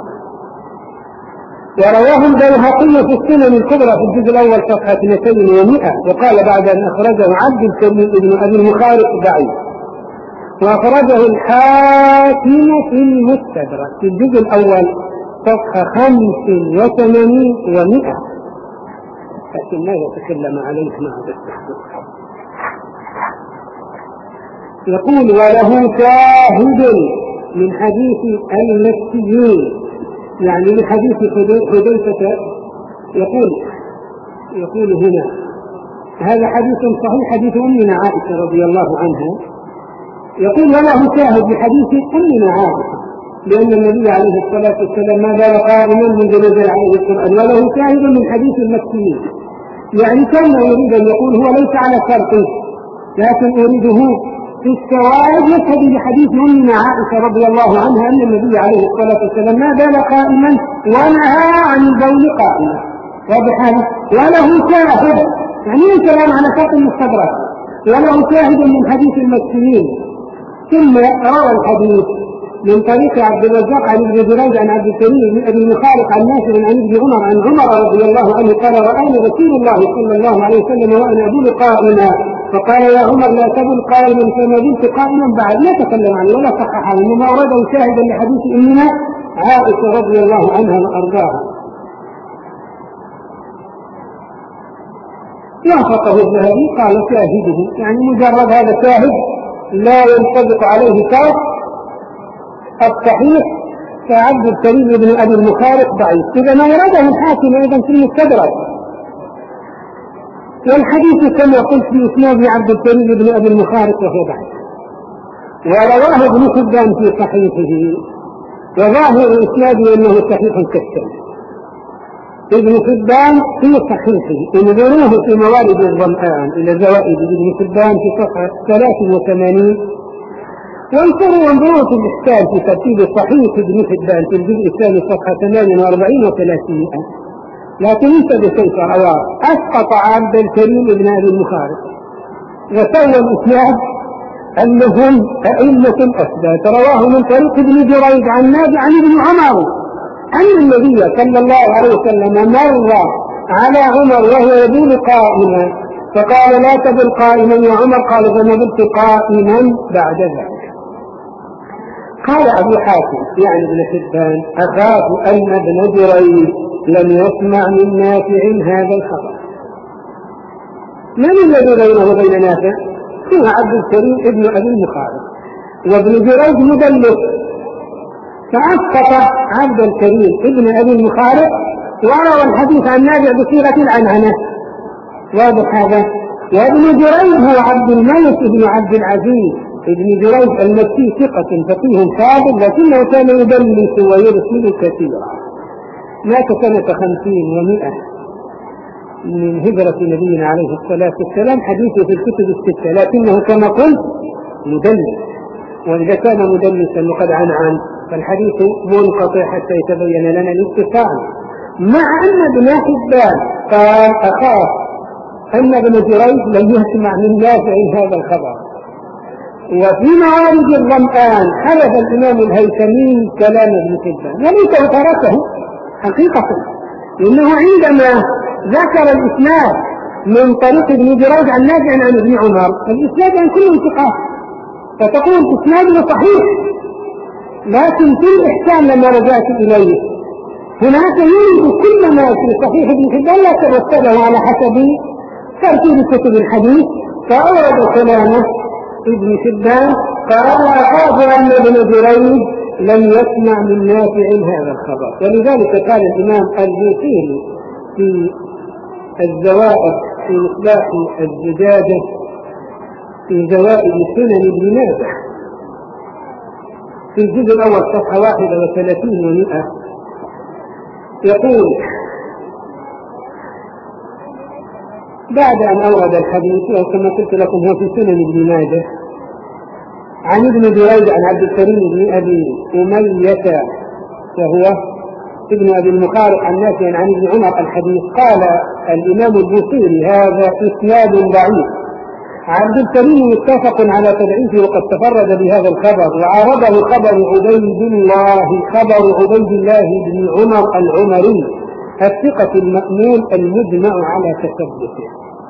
ورواه البيهقي في السنن الكبرى في الجزء الأول صفحة اثنتين ومئة وقال بعد أن أخرجه عبد الكريم ابن أبي المخارق ضعيف. وأخرجه الحاكم في المستدرك في الجزء الأول صفحة خمس وثمانين ومئة. لكن ماذا تكلم عليه مع التحقيق؟ يقول: وله شاهد من حديث المكيين، يعني من حديث حذيفة. يقول يقول هنا هذا حديث صحيح، حديث أمنا عائشة رضي الله عنها. يقول: وله شاهد بحديث أمنا عائشة، لأن النبي عليه الصلاة والسلام ما زال قائما منذ نزل عليه القرآن. وله شاهد من حديث المكيين، يعني كان يريد أن يقول هو ليس على شرطه، لكن أريده في الشواهد يشهد بحديث أمنا عائشة رضي الله عنها أن النبي عليه الصلاة والسلام ما زال قائما ونهى عن البول قائما. واضح هذا؟ وله شاهد، يعني ليس الآن على شرط المستدرك، وله شاهد من حديث المكيين. ثم روى الحديث من طريق عبد الرزاق عن ابن جريج عن عبد الكريم بن ابي المخارق عن نافع عن ابن عمر عن عمر رضي الله عنه قال: رآني رسول الله صلى الله عليه وسلم وأنا أبول قائما، فقال: يا عمر لا تبل قائما، فما زلت قائما بعد. لا تكلم عنه ولا صححه، انما أورده شاهدا لحديث أمنا عائشة رضي الله عنها وأرضاها. وافقه الذهبي قال: شاهده، يعني مجرد هذا شاهد لا ينطبق عليه شرط الصحيح كعبد الكريم بن أبي المخارق ضعيف. إذا ما يراده الحاكم أيضا في المستدرك والحديث كما قلت في إسناد عبد الكريم بن أبي المخارق وهو ضعيف، ورواه ابن حبان في صحيحه، وظاهر إسناده أنه صحيح كالسنة. ابن حبان في صحيحه انظروه في موارد الظمآن إلى زوائد ابن حبان في صفحة ثلاث وثمانين، وانظروا وانظروا في الإشكال في ترتيب صحيح ابن حبان في الجزء الثاني صفحة ثمانية وأربعين وثلاثين. لكن انتبه كيف رواه: أسقط عبد الكريم بن أبي المخارق، وسوى الإسناد أنهم أئمة أثبات. رواه من طريق ابن جريج عن نافع عن ابن عمر أن النبي صلى الله عليه وسلم مر على عمر وهو يبول قائما فقال: لا تبل قائما يا عمر. قال: فما بلت قائما بعد ذلك. قال أبو حاتم يعني ابن حبان: أخاف أن ابن جريج لم يسمع من نافع هذا الخبر. من الذي بينه وبين نافع؟ هو عبد الكريم ابن أبي المخارق، وابن جريج مدلس، فأسقط عبد الكريم ابن أبي المخارق وروى الحديث عن نافع بصيغة العنعنة. واضح هذا؟ وابن جريج هو عبد الملك ابن عبد العزيز ابن جريج المكي، ثقة فقيه فاضل، لكنه كان يدلس ويرسل كثيرا. مات سنة خمسين ومئة من هجرة نبينا عليه الصلاة والسلام، حديثه في الكتب الستة، لكنه كما قلت مدلس، وإذا كان مدلسا وقد عنعن فالحديث منقطع حتى يتبين لنا الاتصال. مع أن ابن حبان قال: أخاف أن ابن جريج لم يسمع من نافع هذا الخبر. وفي موارد الظمآن حلف الإمام الهيثمي كلام ابن حبان، وليس تركه حقيقة، لأنه عندما ذكر الإسناد من طريق ابن جريج عن نافع عن ابن عمر، الإسناد عن كل انتقاء، فتقول إسناده صحيح، لكن في الإحسان لما رجعت إليه هناك يوجد كل ما في صحيح ابن حبان لا ترتبه على حسب ترتيب كتب الحديث، فأورد كلامه ابن حبان قال: أخاف أن ابن جريج لم يسمع من نافع هذا الخبر. ولذلك قال الإمام البوصيري في الزوائد في مصباح الزجاجة في زوائد سنن ابن ماجه في الجزء الأول صفحة واحدة وثلاثين ومئة، يقول: بعد أن أورد الحديث، وكما قلت لكم هو في سنن ابن ماجه، عن ابن جريج عن عبد الكريم بن أبي أمية وهو ابن أبي المخارق عن نافع عن ابن عمر الحديث، قال الإمام البوصيري: هذا إسناد ضعيف. عبد الكريم متفق على تضعيفه وقد تفرد بهذا الخبر، وعارضه خبر عبيد الله خبر عبيد الله بن عمر العمري الثقة المأمون المجمع على تثبته.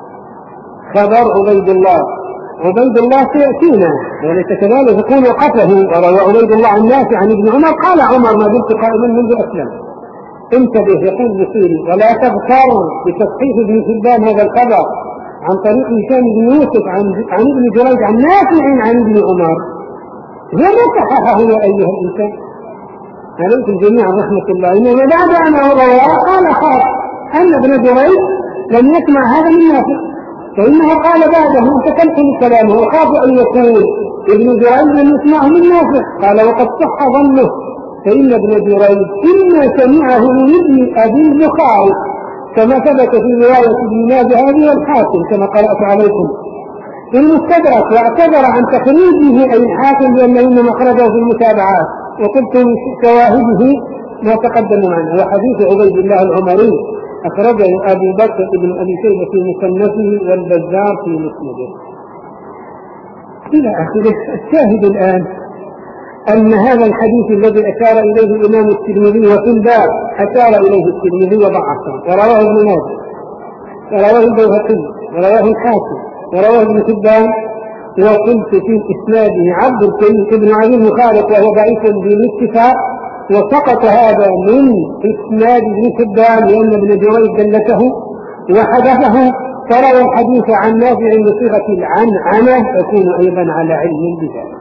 خبر عبيد الله عبيد الله سيأتينا وليس كذلك يكون وقفه. وروى عبيد الله عن نافع عن ابن عمر قال: عمر ما زلت قائما منذ أسلم. انتبه، يقول بصيري: ولا تغتر بتصحيح ابن حبان هذا الخبر عن طريق هشام بن يوسف عن, عن ابن جريج عن نافع عن ابن عمر. لم صححه يا أيها الإنسان، عليكم جميعا رحمة الله. إنما بعد أن رواه قال: خاف أن ابن جريج لم يسمع هذا من نافع، فإنه قال بعده تكلم كلامه: وخاف أن يقول ابن جريج لم يسمعه من نافع. قال: وقد صح ظنه، فإن ابن جريج إما سمعه من ابن أبي المخارق كما ثبت في رواية ابن ماجه هذه والحاكم كما قرأت عليكم في المستدرك، واعتذر عن تخريجه أي الحاكم لأنه إنما أخرجه في المتابعات، وقلت من شواهده ما تقدم معنا. وحديث عبيد الله العمري أخرجه أبو بكر بن أبي شيبة في مصنفه والبزار في مسنده إلى آخره. الشاهد الآن أن هذا الحديث الذي أشار إليه الإمام الترمذي وفي الباب أشار إليه الترمذي وضعفه، ورواه ابن ماجه ورواه البيهقي ورواه الحاكم ورواه ابن حبان، وقلت في إسناده عبد الكريم ابن أبي المخارق وهو ضعيف بالاتفاق، وسقط هذا من إسناد ابن حبان لأن ابن جريج دلته وحدثه، فروى الحديث عن نافع بصيغة العنعنة يكون أيضا على علم بذلك.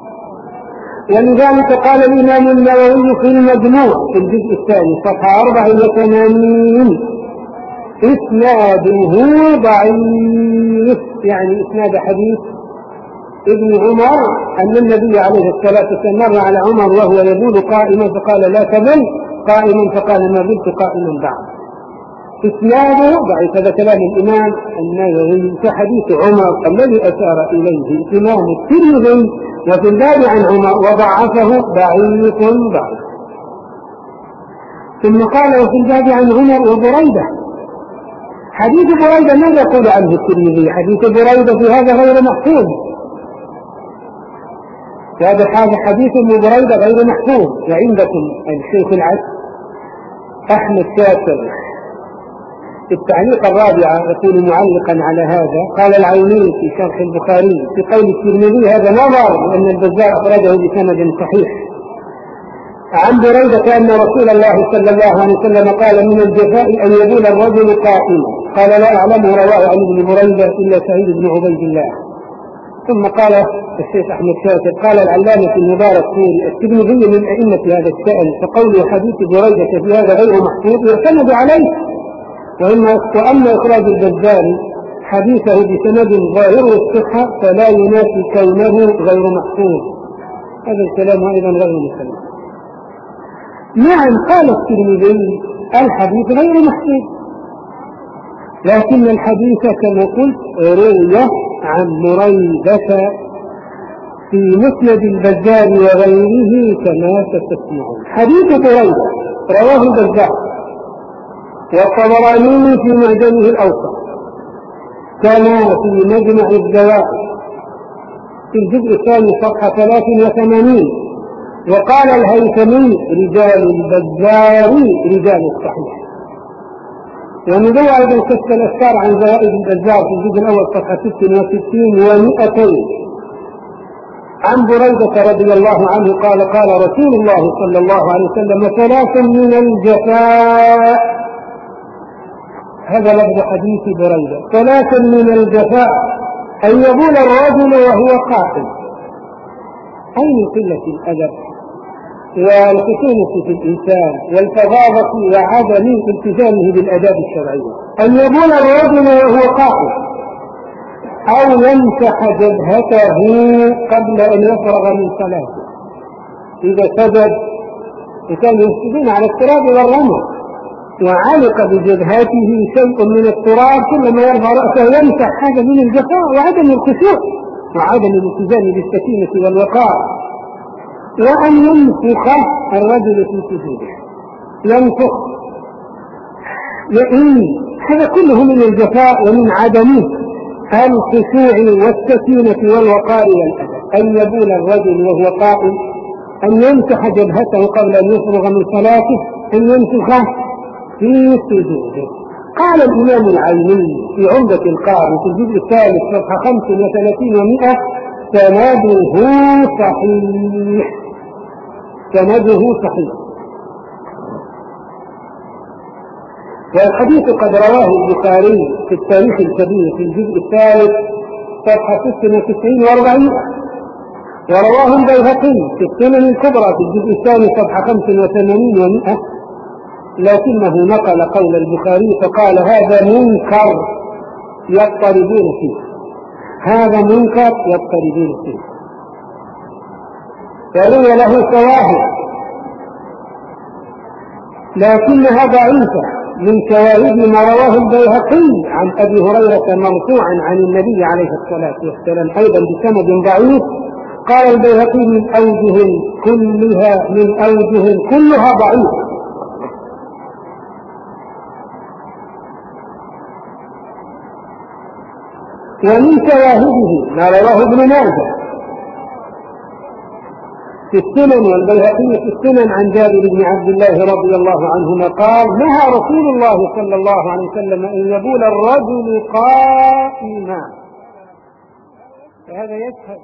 ولذلك قال الإمام النووي في المجموع في الجزء الثاني صفحة أربع وثمانين: إسناده ضعيف، يعني إسناد حديث ابن عمر أن النبي عليه الصلاة والسلام مر على عمر وهو يبول قائما فقال لا تبل قائما فقال ما بلت قائما بعد. إسناده ضعيف. هذا كلام الإمام النووي في حديث عمر الذي أشار إليه الإمام الترمذي وفي الباب عن عمر وضعفه ضعيف ضعيف. ثم قال وفي الباب عن عمر وبريدة. حديث بريدة ماذا يقول عنه الترمذي؟ حديث بريدة في هذا غير محفوظ، هذا حديث ابن بريدة غير محفوظ. وعندكم الشيخ العز أحمد شاكر في التعليق الرابع يقول معلقا على هذا قال العيني في شرح البخاري في قول الترمذي هذا نظر لأن البزار أخرجه بسند صحيح عن بريدة أن رسول الله صلى الله عليه وسلم قال من الجفاء أن يبول الرجل قائما. قال لا أعلمه رواه عن ابن بريدة إلا سعيد بن عبيد الله. ثم قال الشيخ أحمد شاكر قال العلامة المبارك فوري الترمذي من أئمة هذا الشأن فقول حديث بريدة في هذا غير محفوظ يعتمد عليه، وأما إخراج البزار حديثه بسند ظاهر الصحة فلا ينافي كونه غير محفوظ. هذا الكلام أيضا غير مسلم. نعم قال الترمذي الحديث غير محفوظ، لكن الحديث كما قلت روي عن بريدة في مسند البزار وغيره كما ستسمعون. حديث بريدة رواه البزار والطبراني في معجمه الأوسط كما في مجمع الزوائد في الجزء الثاني صفحة ثلاث وثمانين. وقال الهيثمي رجال البزار رجال الصحيح. ونروى أيضا كشف الأفكار عن زوائد البزار في الجزء الأول صفحة ست وستين ومئتين عن بريدة رضي الله عنه قال قال رسول الله صلى الله عليه وسلم ثلاث من الجفاء. هذا لفظ حديث بريدة ثلاث من الجفاء أن يبول الرجل وهو قائم، أي من قلة الأدب والخشونة في الإنسان والفظاظة وعدم التزامه بالآداب الشرعية. أن يبول الرجل وهو قائم أو يمسح جبهته قبل أن يفرغ من صلاته. إذا سجد وكان يسجدون على التراب والرمل وعلق بجبهته شيء من التراب كلما يرفع رأسه يمسح، هذا من الجفاء وعدم الخشوع وعدم الالتزام بالسكينة والوقار. وأن ينفخ الرجل في سجوده ينفخ يئن، هذا كله من الجفاء ومن عدم الخشوع والسكينة والوقار والأدب. أن يبول الرجل وهو قائم، أن يمسح جبهته قبل أن يفرغ من صلاته، أن ينفخ في سجوده. قال الإمام العيني في عمدة القاري في الجزء الثالث صفحة خمس وثلاثين ومئة سنده صحيح، سنده صحيح. والحديث قد رواه البخاري في التاريخ الكبير في الجزء الثالث صفحة ست وتسعين وأربعين، ورواه البيهقي في السنن الكبرى في الجزء الثاني صفحة خمس وثمانين ومئة، لكنه نقل قول البخاري فقال هذا منكر يضطربون فيه، هذا منكر يضطربون فيه. وروي له شواهد لكنها ضعيفة من شواهد ما رواه البيهقي عن أبي هريرة مرفوعا عن النبي عليه الصلاة والسلام أيضا بسند ضعيف. قال البيهقي من أوجه كلها من أوجه كلها ضعيفة. ومن شواهده ما رواه ابن ماجه في السنن والبيهقي في السنن عن جابر بن عبد الله رضي الله عنهما قال نهى رسول الله صلى الله عليه وسلم أن يبول الرجل قائما. فهذا يشهد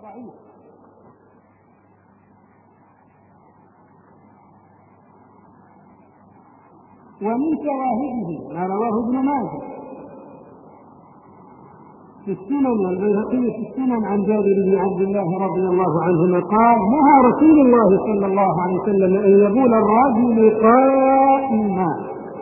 ضعيف. ومن شواهده ما رواه ابن ماجه في السنن والبيهقي في السنن عن جابر بن عبد الله رضي الله عنهما قال: نهى رسول الله صلى الله عليه وسلم أن يبول الرجل قائما.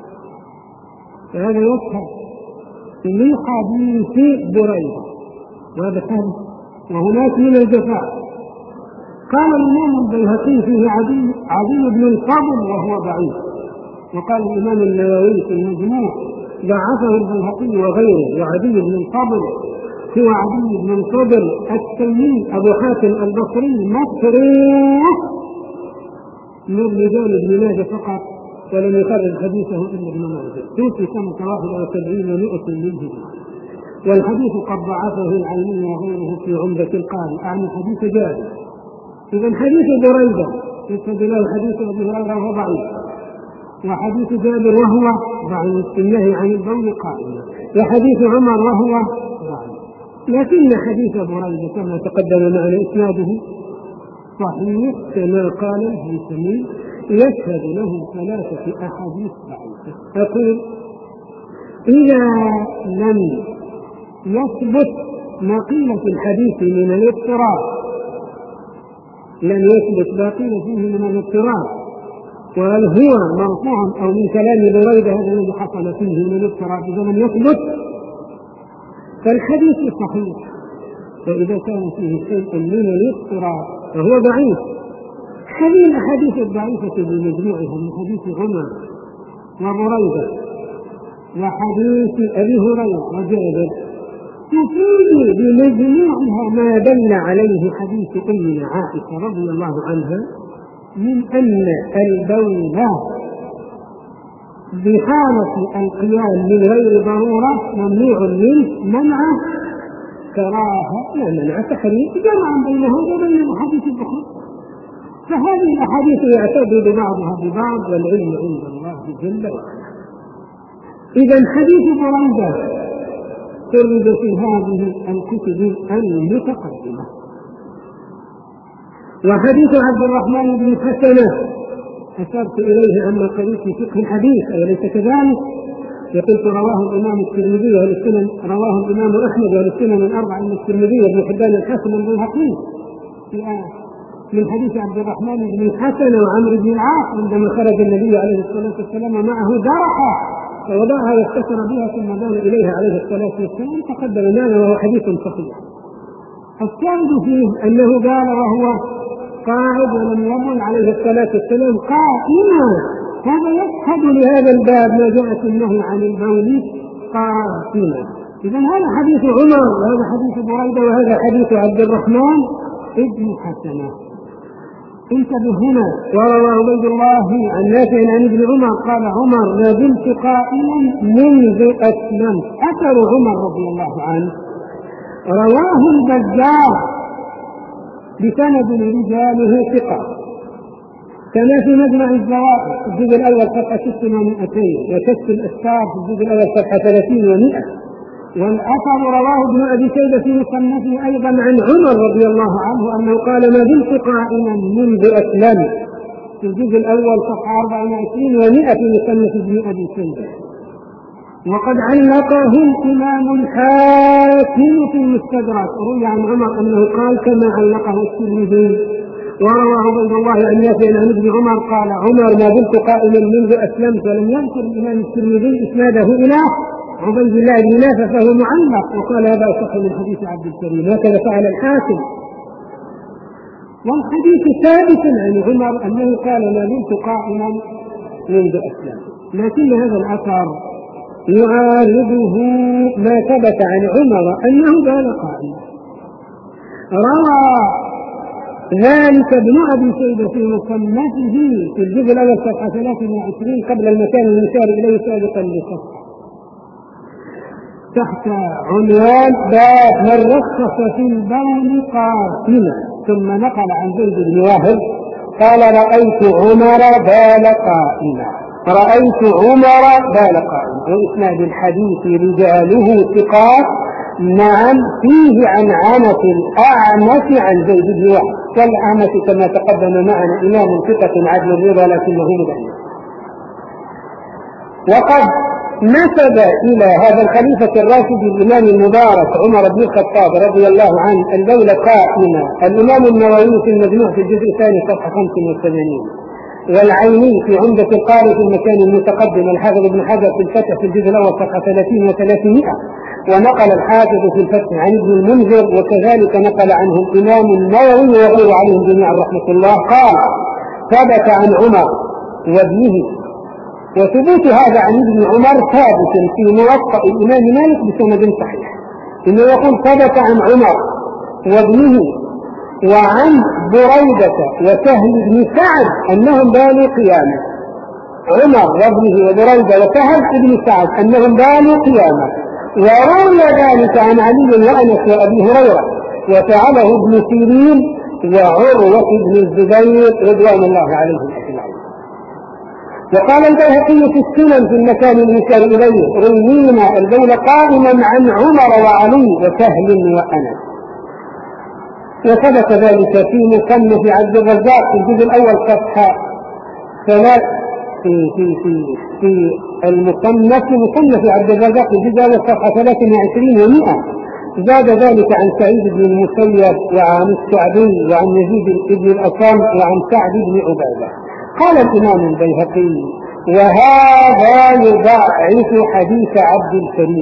فهذا يشهد من حديث بريدة، وهذا حديث وهناك من الجفاء. قال الإمام البيهقي فيه عدي, عدي بن الفضل وهو ضعيف، وقال الإمام النووي في المجموع ضعفه البيهقي وغيره. وعدي بن الفضل هو عدي بن الفضل التيمي أبو حاتم البصري مصروف من رجال ابن ماجه فقط، ولم يخرج حديثه إلا ابن ماجه. توفي سنة واحد وسبعين ومائة للهجرة، والحديث قد ضعفه العيني وغيره في عمدة القارئ عن حديث جابر. إذا حديث بريدة يشهد له حديث أبي هريرة وهو ضعيف، وحديث جابر وهو ضعيف في النهي عن البول قائما، وحديث عمر وهو ضعيف. لكن حديث بريدة كما تقدم معنا إسناده صحيح كما قال الهيثمي، يشهد له ثلاثة أحاديث ضعيفة. أقول: إذا لم يثبت ما قيل في الحديث من الاضطراب، لم يثبت ما قيل فيه من الاضطراب، وهل هو مرفوع أو من كلام بريدة هذا الذي حصل فيه من الاضطراب، إذا لم يثبت فالحديث صحيح. فإذا كان فيه شيء من الاضطراب فهو ضعيف. هذه الأحاديث الضعيفة بمجموعها من حديث عمر وبريدة وحديث أبي هريرة وجابر تفيد بمجموعها ما دل عليه حديث أمنا عائشة رضي الله عنها من أن البول بحالة القيام من غير ضرورة ممنوع منه منعه كراهة لا منع تحريم، جمعا بينه وبين الأحاديث الأخرى. فهذه الأحاديث يعتبر بعضها ببعض، والعلم عند الله جل وعلا. إذا حديث بريدة ترد في هذه الكتب المتقدمة. وحديث عبد الرحمن بن حسنة أشرت إليه عما قريب في فقه الحديث أليس كذلك؟ يقول رواه الإمام الترمذي والسنن، رواه الإمام أحمد والسنن الأربعة من الترمذي وابن حبان الحسن البيهقي من حديث عبد الرحمن بن حسن وعمرو بن العاص عندما خرج النبي عليه الصلاة والسلام معه درحة فوضعها واستتر بها ثم بال إليها عليه الصلاة والسلام تقدم معنا وهو حديث صحيح. الشاهد فيه أنه قال وهو قاعد ولم يبل عليه الصلاة والسلام قائما. هذا يشهد لهذا الباب ما جاء في النهي عن البول قائما. إذا هذا حديث عمر وهذا حديث بريدة وهذا حديث عبد الرحمن ابن حسنة. انتبه هنا. وروى عبيد الله عن نافع عن ابن عمر قال عمر ما زلت قائما منذ أسلمت. أثر عمر رضي الله عنه رواه البزار بسند رجاله ثقة كما في مجمع الزوائد في الجزء الأول صفحة ست ومئتين وكشف الأسفار في الجزء الأول صفحة ثلاثين ومئة. والأثر رواه ابن أبي شيبة في مصنفه أيضا عن عمر رضي الله عنه أنه قال ما زلت قائما منذ أسلمت في الجزء الأول صفحة أربعة وعشرين ومئة في مصنف ابن أبي شيبة. وقد علقه الإمام الحاكم في المستدرك روي عن عمر أنه قال كما علقه الترمذي. وروى عبيد الله عن نافع عن ابن عمر قال عمر ما زلت قائما منذ أسلمت. ولم يذكر الإمام الترمذي إسناده إلى عبيد الله بن نافع فهو معلق وقال هذا أصح من حديث عبد الكريم هكذا فعل الحاكم. والحديث ثابت عن عمر أنه قال ما زلت قائما منذ أسلمت. لكن هذا الأثر يعارضه ما ثبت عن عمر أنه بال قائما. روى ذلك ابن أبي شيبة في مصنفه في الجزء الأول صفحة ثلاثة وعشرين قبل المكان المشار إليه سابقا لصفحة تحت عنوان باب من رخص في البول قائما. ثم نقل عن زيد بن واهب قال رأيت عمر بال قائما رأيت عمر بال قائما. وإسناد الحديث رجاله ثقات نعم فيه عن عنة الأعمش عن زيد بن وهب، كالأعمش كما تقدم معنا إمام ثقة عدل الرضا لكنه مدلس. وقد نسب إلى هذا الخليفة الراشد الإمام المبارك عمر بن الخطاب رضي الله عنه الدولة قائمة. الإمام النووي في المجموع في الجزء الثاني صفحة خمسة وثمانين، والعيني في عمدة القارئ في المكان المتقدم، الحافظ ابن حجر في الفتح في الجزء الأول صفحة ثلاثين وثلاثمائة، ونقل الحافظ في الفتح عن ابن المنذر، وكذلك نقل عنه الإمام النووي وغيره عليهم جميعا رحمة الله. قال ثبت عن عمر وابنه، وثبوت هذا عن ابن عمر ثابت في موطأ الإمام مالك بسند صحيح، إنه يقول ثبت عن عمر وابنه وعن بريدة وسهل بن سعد أنهم بانوا قيامة. عمر وابنه وبريدة وسهل بن سعد أنهم بانوا قيامة، وروي ذلك عن علي وأنس وأبي هريرة، وفعله ابن سيرين وعروة بن الزبير رضوان الله عليهم أجمعين. وقال البيهقي في السنن في المكان المشار إليه روينا البول قائما عن عمر وعلي وسهل وأنس. وثبت ذلك في مصنف عبد الرزاق في الجزء الأول صفحة ثلاث في في في في المصنف مصنف عبد الرزاق في الجزء الأول صفحة ثلاث وعشرين ومئة. زاد ذلك عن سعيد بن المسيب وعن الشعبي وعن يزيد بن الأصم وعن سعد بن عبادة. قال الإمام البيهقي وهذا يضعف حديث عبد الكريم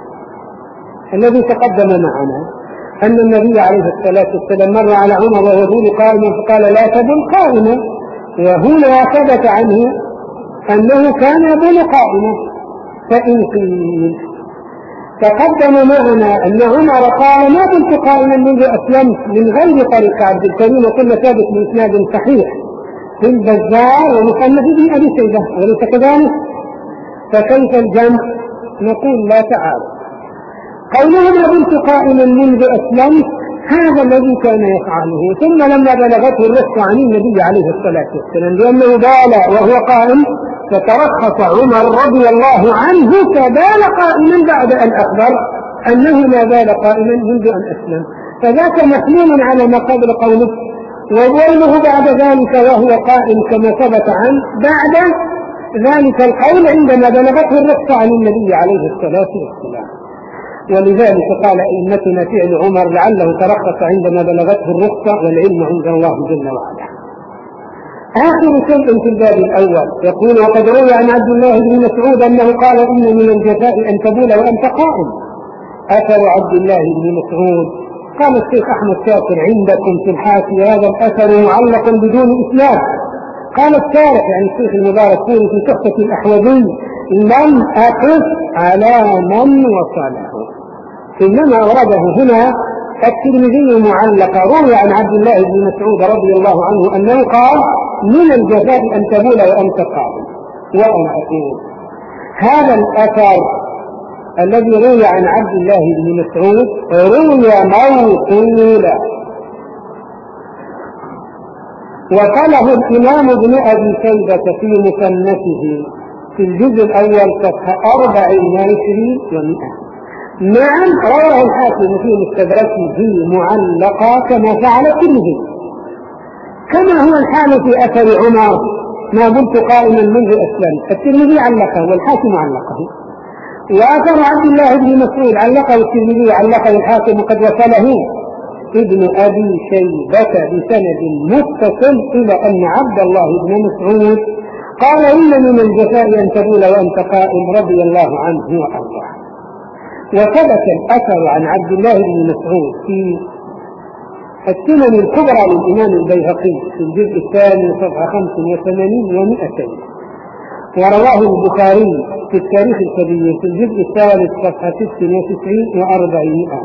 الذي تقدم معنا أن النبي عليه الصلاة والسلام مر على عمر وهو يبول قائما فقال لا تبل قائما، وهنا ثبت عنه أنه كان يبول قائما. فإن قيل تقدم معنا أن عمر قال ما كنت قائما منذ أسلمت من غير طريق عبد الكريم، وكل ثابت بإسناد صحيح في البزار ومصنف ابن أبي شيبة، وليس كذلك؟ فكيف الجمع؟ نقول لا تعالى. قوله ما كنت قائما منذ أسلمت هذا الذي كان يفعله، ثم لما بلغته الرخصة عن النبي عليه الصلاة والسلام لأنه بال وهو قائم فترخص عمر رضي الله عنه فبال قائما بعد أن أخبر أنه ما بال قائما منذ أن أسلم، فذاك محمول على ما قبل قوله وبوله بعد ذلك وهو قائم كما ثبت عنه بعد ذلك القول عندما بلغته الرخصة عن النبي عليه الصلاة والسلام. ولذلك قال أئمتنا فعل عمر لعله ترخص عندما بلغته الرخصة، والعلم عند الله جل وعلا. آخر شيء في الباب الأول يقول وقد روي عن عبد الله بن مسعود أنه قال إن من الجزاء أن تبول وأنت قائم. أثر عبد الله بن مسعود. قال الشيخ أحمد شاكر عندكم في الحاشية هذا الأثر معلق بدون إسناد. قال الشارح يعني الشيخ المبارك في تحفة الأحوذي لم أقف على من وصله، إنما أورده هنا الترمذي معلقا روي عن عبد الله بن مسعود رضي الله عنه أنه قال من الجزاء أن تبول وأنت قائم. وأنا أقول هذا الأثر الذي روي عن عبد الله بن مسعود روي موصولا، وقاله الإمام ابن أبي شيبة في مصنفه في الجزء الأول صفحة أربعين وعشرين ومئة. نعم رواه الحاكم في مستدركه معلقا كما فعل الترمذي، كما هو الحال في أثر عمر ما كنت قائما منذ أسلمت، الترمذي علقه والحاكم علقه. وأثر عبد الله بن مسعود علقه الترمذي علقه الحاكم وقد وصله ابن أبي شيبة بسند متصل إلى أن عبد الله بن مسعود قال إن من الجزاء أن تبول وأنت قائم رضي الله عنه وأرضاه. وثبت الأثر عن عبد الله بن مسعود في السنن الكبرى للإمام البيهقي في الجزء الثاني صفحة خمس وثمانين ومئتين، ورواه البخاري في التاريخ الكبير في الجزء الثالث صفحة ست وتسعين وأربعمائة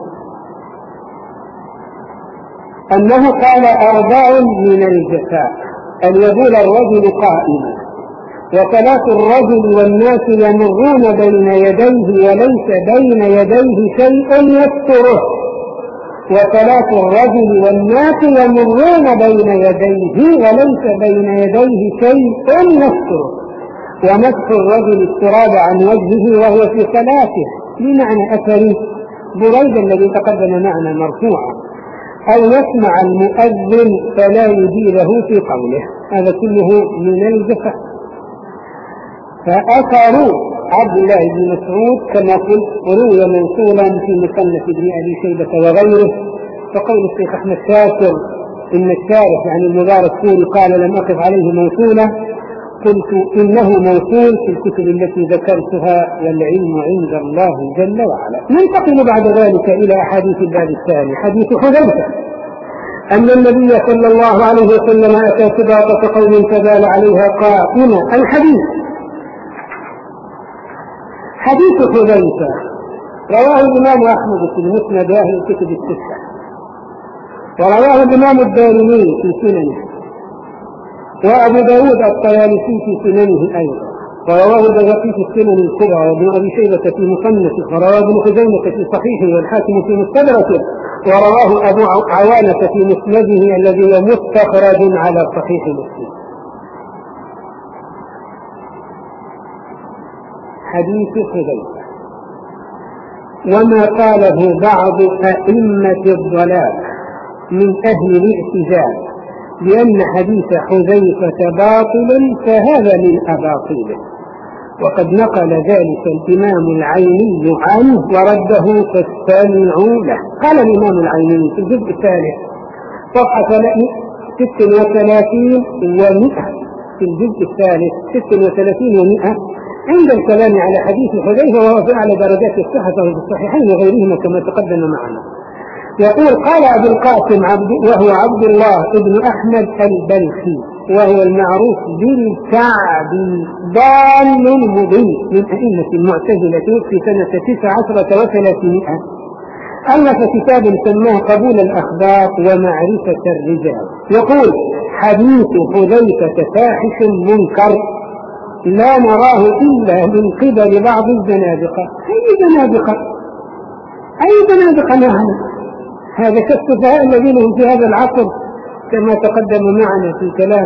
أنه قال أربع من الجزاء أن يبول الرجل قائما، وصلاة الرجل والناس يمرون بين يديه وليس بين يديه شيء يستره، وصلاة الرجل والناس يمرون بين يديه وليس بين يديه شيء يستره، ومسح الرجل التراب عن وجهه وهو في صلاته بمعنى أثره، بريدة الذي تقدم معنا مرفوعا، أو يسمع المؤذن فلا يجيبه في قوله، هذا كله من الجفاء. فأثر عبد الله بن مسعود كما قلت روي موصولا في مصنف ابن أبي شيبة وغيره. فقول الشيخ أحمد شاكر إن الشارح يعني المبارك فوري قال لم أقف عليه موصولا، قلت إنه موصول في الكتب التي ذكرتها والعلم عند الله جل وعلا. ننتقل بعد ذلك إلى أحاديث الباب الثاني، حديث حذيفة أن النبي صلى الله عليه وسلم أتى سباطة قوم فبال عليها قائمة. الحديث حديث حذيفة رواه الإمام أحمد في المسند وأهل الكتب الستة، ورواه الإمام الدارمي في سننه، وأبو داود الطيالسي في سننه أيضا، ورواه البيهقي في السنن الكبرى، وابن أبي شيبة في مصنفه، ورواه ابن خزيمة في صحيحه، والحاكم في مستدركه، ورواه أبو عوانة في مسنده الذي هو مستخرج على صحيح مسلم. حديث حذيفة وما قاله بعض أئمة الضلال من أهل الاعتزال لأن حديث حذيفة باطل فهذا من أباطيله، وقد نقل ذلك الإمام العيني عنه ورده فاستمعوا له. قال الإمام العيني في الجزء الثالث صفحة ست وثلاثين ومئة، في الجزء الثالث ست وثلاثين ومئة عند الكلام على حديث حذيفة، وهو في أعلى درجات الصحة في الصحيحين وغيرهما كما تقدم معنا. يقول قال أبو القاسم عبد وهو عبد الله ابن أحمد البلخي، وهو المعروف بالكعبي ضال مضل من أئمة المعتزلة في سنة تسع عشرة وثلاثمائة، ألف كتاب سماه قبول الأخبار ومعرفة الرجال. يقول حديث حذيفة فاحش منكر لا نراه إلا من قبل بعض الزنادقة. أي زنادقة؟ أي زنادقة نحن؟ هذا كالسفهاء الذين هم في هذا العصر كما تقدم معنا في كلام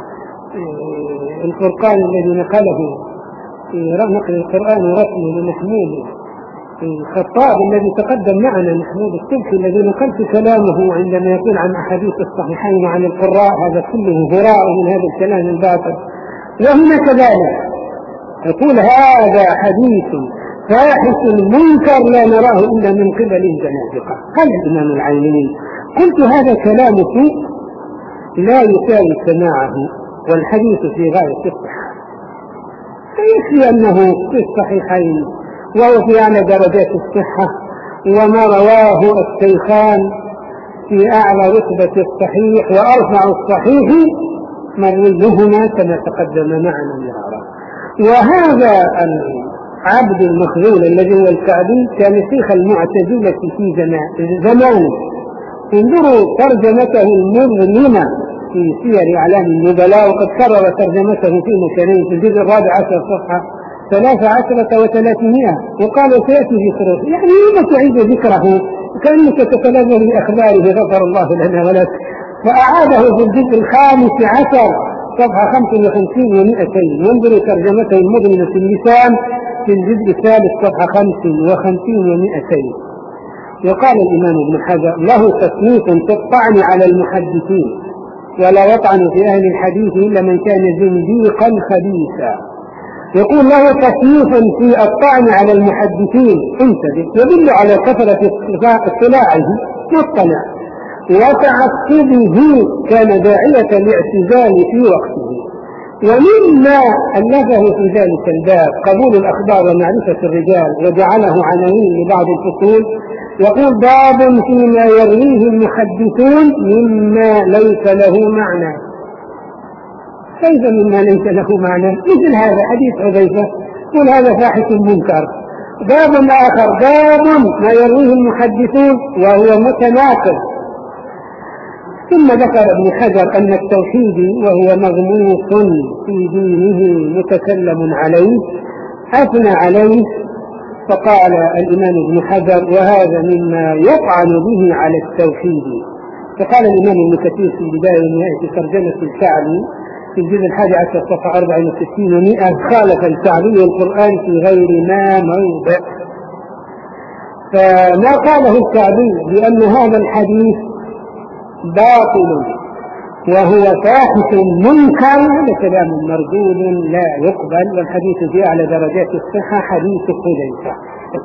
الفرقان الذي نقله في نقل القرآن ورسمه لمحمود الخطاب الذي تقدم معنا، محمود السبكي الذي نقلت كلامه عندما يقول عن أحاديث الصحيحين وعن القراء، هذا كله هراء من هذا الكلام الباطل. وهنا كذلك يقول هذا حديث فاحش منكر لا نراه إلا من قبل الزنادقة. قال الإمام العيني قلت هذا كلام سوء لا يساوي سماعه، والحديث في غاية الصحة، فيكفي أنه في الصحيحين وهو في أعلى درجات الصحة، وما رواه الشيخان في أعلى رتبة الصحيح وأرفع الصحيح مرويهما كما تقدم معنا مرارا. وهذا عبد المخذول الذي هو الكعبي كان شيخ المعتزلة في زمانه. انظروا ترجمته المظلمة في سير أعلام النبلاء، وقد كرر ترجمته في مكانين في الجزء الرابع عشر صفحة ثلاث عشرة وثلاثمائة، وقال سيأتي ذكره، يعني لما تعيد ذكره كأنك تتلذذ بأخباره غفر الله لنا ولك. فأعاده في الجزء الخامس عشر صفحة خمس وخمسين ومئتين. وانظروا ترجمته المظلمة في اللسان في الجزء الثالث صفحة خمس وخمسين ومئتين. وقال الإمام ابن حجر له تصنيف في الطعن على المحدثين، ولا يطعن في أهل الحديث إلا من كان زنديقا خبيثا. يقول له تصنيف في الطعن على المحدثين انتبه، يدل على كثرة اطلاعه مطلع وتعصبه، كان داعية الاعتزال في وقته. ومما ألفه في ذلك الباب قبول الأخبار ومعرفة الرجال، وجعله عناوين لبعض الفصول. يقول باب فيما يرويه المحدثون مما ليس له معنى. كيف مما ليس له معنى؟ مثل هذا حديث حذيفة قل هذا فاحش منكر. باب آخر باب ما يرويه المحدثون وهو متناقض. ثم ذكر ابن حجر أن التوحيد وهو مغموس في دينه متكلم عليه، أثنى عليه، فقال الإمام ابن حجر وهذا مما يطعن به على التوحيد. فقال الإمام ابن كثير في البداية والنهاية ترجمة الكعبي في الجزء الحادي عشر صفحة أربع وستين ومئة خالف الكعبي القرآن في غير ما موضع. فما قاله الكعبي بأن هذا الحديث باطل وهو فاحش منكر هذا كلام مردود لا يقبل، والحديث في أعلى درجات الصحة حديث حذيفة.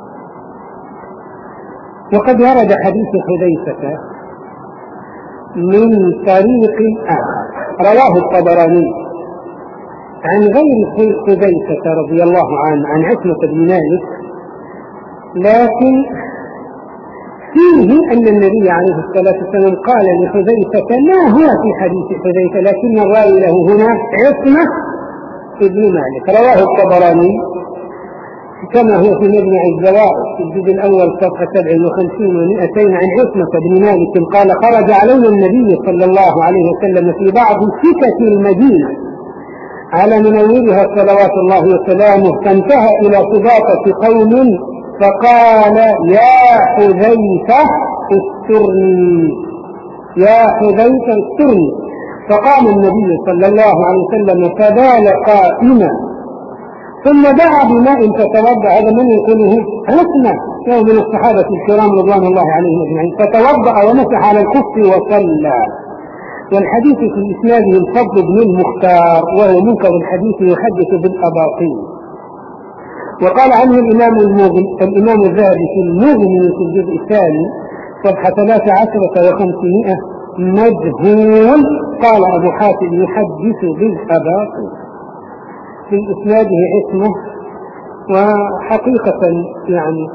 وقد ورد حديث حذيفة من طريق آخر رواه الطبراني عن غير حذيفة رضي الله عنه عن عتبة بن مالك، لكن فيه أن النبي عليه الصلاة والسلام قال لحذيفة ما هو في حديث حذيفة، لكن الراوي له هنا عتبة بن مالك. رواه الطبراني كما هو في مجمع الزوائد في الجزء الأول صفحة سبع وخمسين ومئتين عن عتبة بن مالك قال خرج علينا النبي صلى الله عليه وسلم في بعض سكك المدينة على منورها صلوات الله وسلامه، فانتهى إلى سباطة قوم فقال يا حذيفة استرني يا حذيفة استرني، فقام النبي صلى الله عليه وسلم فبال قائما ثم دعا بماء فتوضأ. هذا من يقوله عثمان وهو من الصحابة الكرام رضوان الله عليهم أجمعين، فتوضأ ومسح على الكف وصلى. والحديث في إسناده الفضل بن المختار وهو منكر الحديث يحدث بالأباطيل. وقال عنه الإمام المغني الإمام الذهبي في المغني في الجزء الثاني صفحة ثلاث عشرة وخمسمائة مجهول. قال أبو حاتم يحدث بالأباطيل في إسناده عصمة، وحقيقة يعني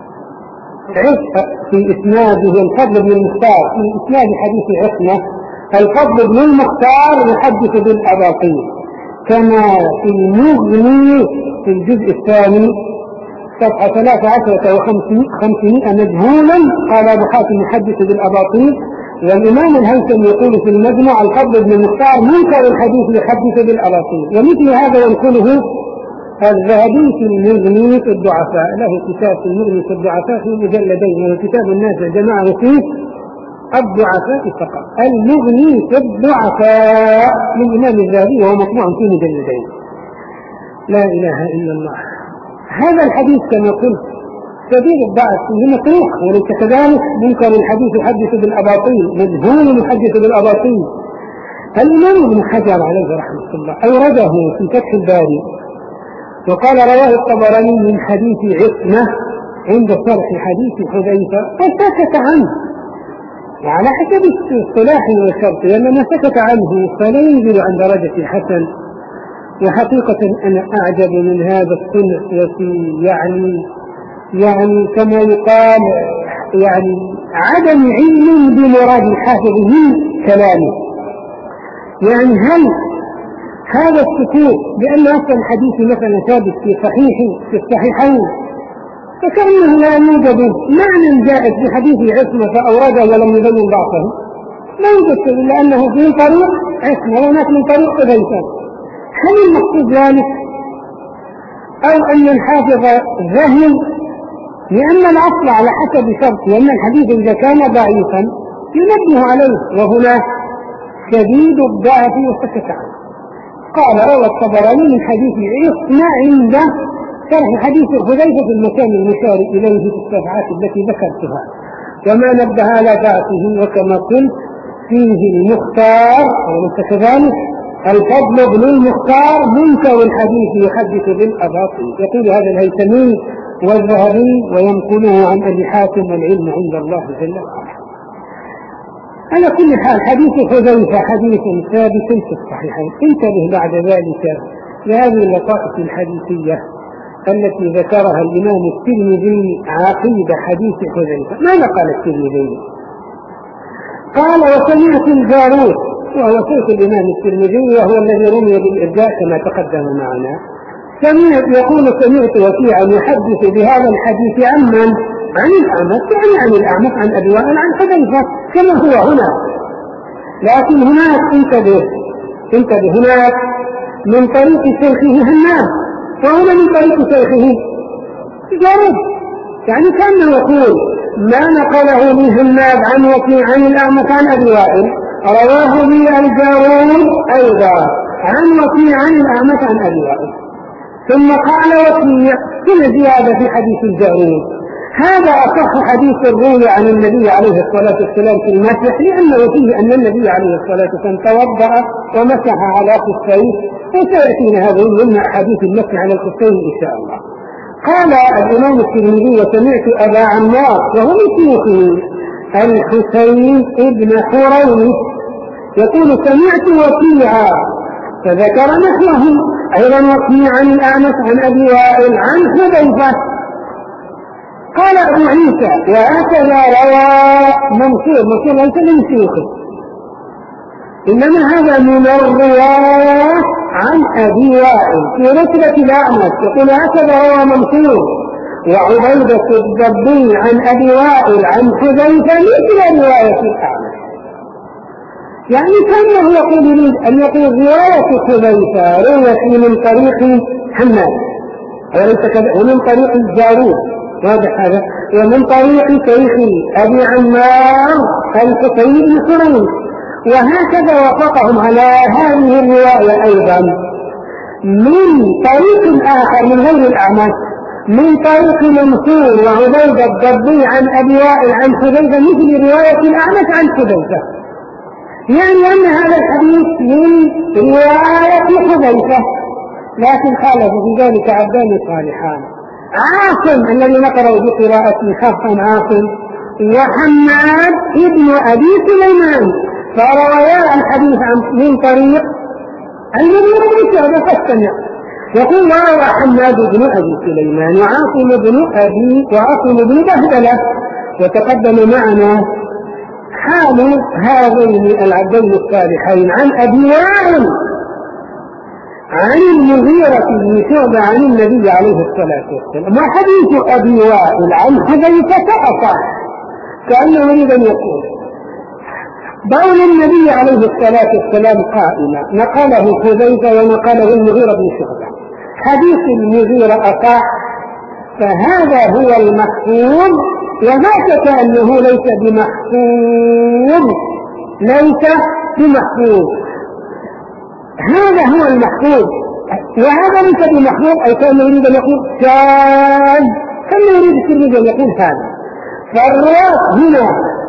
في إسناده الفضل بن المختار في إسناد حديث عصمة الفضل بن المختار يحدث بالأباطيل كما في المغني في الجزء الثاني صفحة ثلاث عشرة وخمسمائة مجهولا. قال أبو حاتم يحدث بالأباطيل. والإمام الهيثمي يقول في المجمع الفضل بن المختار منكر الحديث يحدث بالأباطيل. ومثل هذا ينقله الذهبي في المغني في الضعفاء، له كتاب في المغني في الضعفاء في مجلدين، وهو كتاب النافع جمعه فيه الضعفاء فقط. المغني في الضعفاء للإمام الذهبي وهو مطبوع في مجلدين. لا إله إلا الله. هذا الحديث كما قلت شديد الضعف فيه مطروح، وليس كذلك منكر الحديث يحدث بالأباطيل مجهول يحدث بالأباطيل. الإمام ابن حجر عليه رحمة الله أورده في فتح الباري وقال رواه الطبراني من حديث عصمة عند شرح حديث حذيفة وسكت عنه، وعلى حسب اصطلاح وشرط لأن ما سكت عنه فلا ينزل عن درجة الحسن. وحقيقة أنا أعجب من هذا الصنع وفي يعني يعني كما يقال يعني عدم علم بمراد الحافظ من كلامه. يعني هل هذا السكوت بأن أصل الحديث مثلا ثابت في صحيح في الصحيحين فكأنه لا يوجد معنى جائز في حديث عصمة فأورده ولم يبين ضعفه، لا يوجد إلا أنه من طريق عصمة وهناك من طريق حذيفة. هل المقصود ذلك أو أن الحافظ ذهن؟ لأن الأصل على حسب شرط وأن الحديث إذا كان ضعيفا ينبه عليه، وهنا شديد الضعف وسكت عنه. قال روى الطبراني من حديث عصمة عند شرح حديث حذيفة في المكان المشار إليه في الصفحات التي ذكرتها، وما نبه على ضعفه. وكما قلت فيه المختار وليس كذلك الفضل بن المختار منكر الحديث يحدث بالأباطيل. يقول هذا الهيثمي والذهبي وينقله عن أبي حاتم والعلم عند الله جل وعلا. على كل حال حديث حذيفة حديث ثابت في الصحيحين. انتبه بعد ذلك لهذه اللطائف الحديثية التي ذكرها الإمام الترمذي عقيد حديث حذيفة. ماذا قال الترمذي؟ قال وسمعت الجارود وهو شيخ الإمام الترمذي وهو الذي رمي بالإرجاء كما تقدم معنا. سمعت يقول سمعت وكيعا يحدث بهذا الحديث عمن عن الأعمش يعني عن الأعمش عن أبي وائل عن حذيفة كما هو هنا. لكن هناك انتبه انتبه هناك من طريق شيخه همام وهنا من طريق شيخه جارود، يعني كأنه يقول ما نقله من همام عن وكيع عن الأعمش عن أبي وائل رواه لي الجارود أيضا عن وكيع عن الأعمش عن أبي وائل. ثم قال وكيع كل زيادة في حديث الجارود هذا أصح حديث الروي عن النبي عليه الصلاة والسلام في المسح، لأنه فيه أن النبي عليه الصلاة والسلام توضأ ومسح على خفيه، وسيأتينا هذا من أحاديث المسح على الخفين إن شاء الله. قال الإمام الترمذي: وسمعت أبا عمار وهو شيوخه الحسين ابن حريث يقول: سمعت وكيعا، فذكر نحوه. أيضا وكيع عن الأعمش عن أبي وائل عن حذيفة. قال أبو عيسى: وهكذا روى منصور. منصور ليس من شيوخه، إنما هذا من الرواة عن أبي وائل في رتبة الأعمش. يقول: هكذا روى منصور وعبيدة الضبي عن أبي وائل عن حذيفة مثل رواية الأعمش. يعني كأنه يقول يريد أن يقول رواية حذيفة رويت من طريق حماد وليس كذا، ومن طريق الجارود، واضح هذا، ومن طريق شيخ أبي عمار الحسين بن حريث. وهكذا وافقهم على هذه الرواية أيضا من طريق آخر من غير الأعمش، من طريق منصور وعبيدة الضبي عن أبي وائل عن حذيفة مثل رواية الأعمش عن حذيفة، يعني أن هذا الحديث من رواية حذيفة. لكن خالف في ذلك عبدان صالحان: عاصم الذي نقرأ بقراءة خاصة عاصم، وحماد ابن أبي سليمان، فروايا الحديث من طريق المغيرة بن شعبة. فاستمع. يقول: وروى حماد بن أبي سليمان وعاصم بن أبي وعاصم بن بهدلة. وتقدم معنا حال هذين العبدين الصالحين عن أبي وائل عن المغيرة بن شعبة عن النبي عليه الصلاة والسلام. وحديث أبي وائل عن حذيفة أصح، كأنه يريد أن يقول بول النبي عليه الصلاة والسلام قائما، نقله حذيفة ونقله المغيرة بن شعبة. حديث المغيرة أصح، فهذا هو المحفوظ، وما شك أنه ليس بمحفوظ، ليس بمحفوظ، هذا هو المحفوظ، وهذا ليس بمحفوظ. أي كان يريد أن يقول شاذ، كان يريد الترمذي أن يقول هذا. فالرواة هنا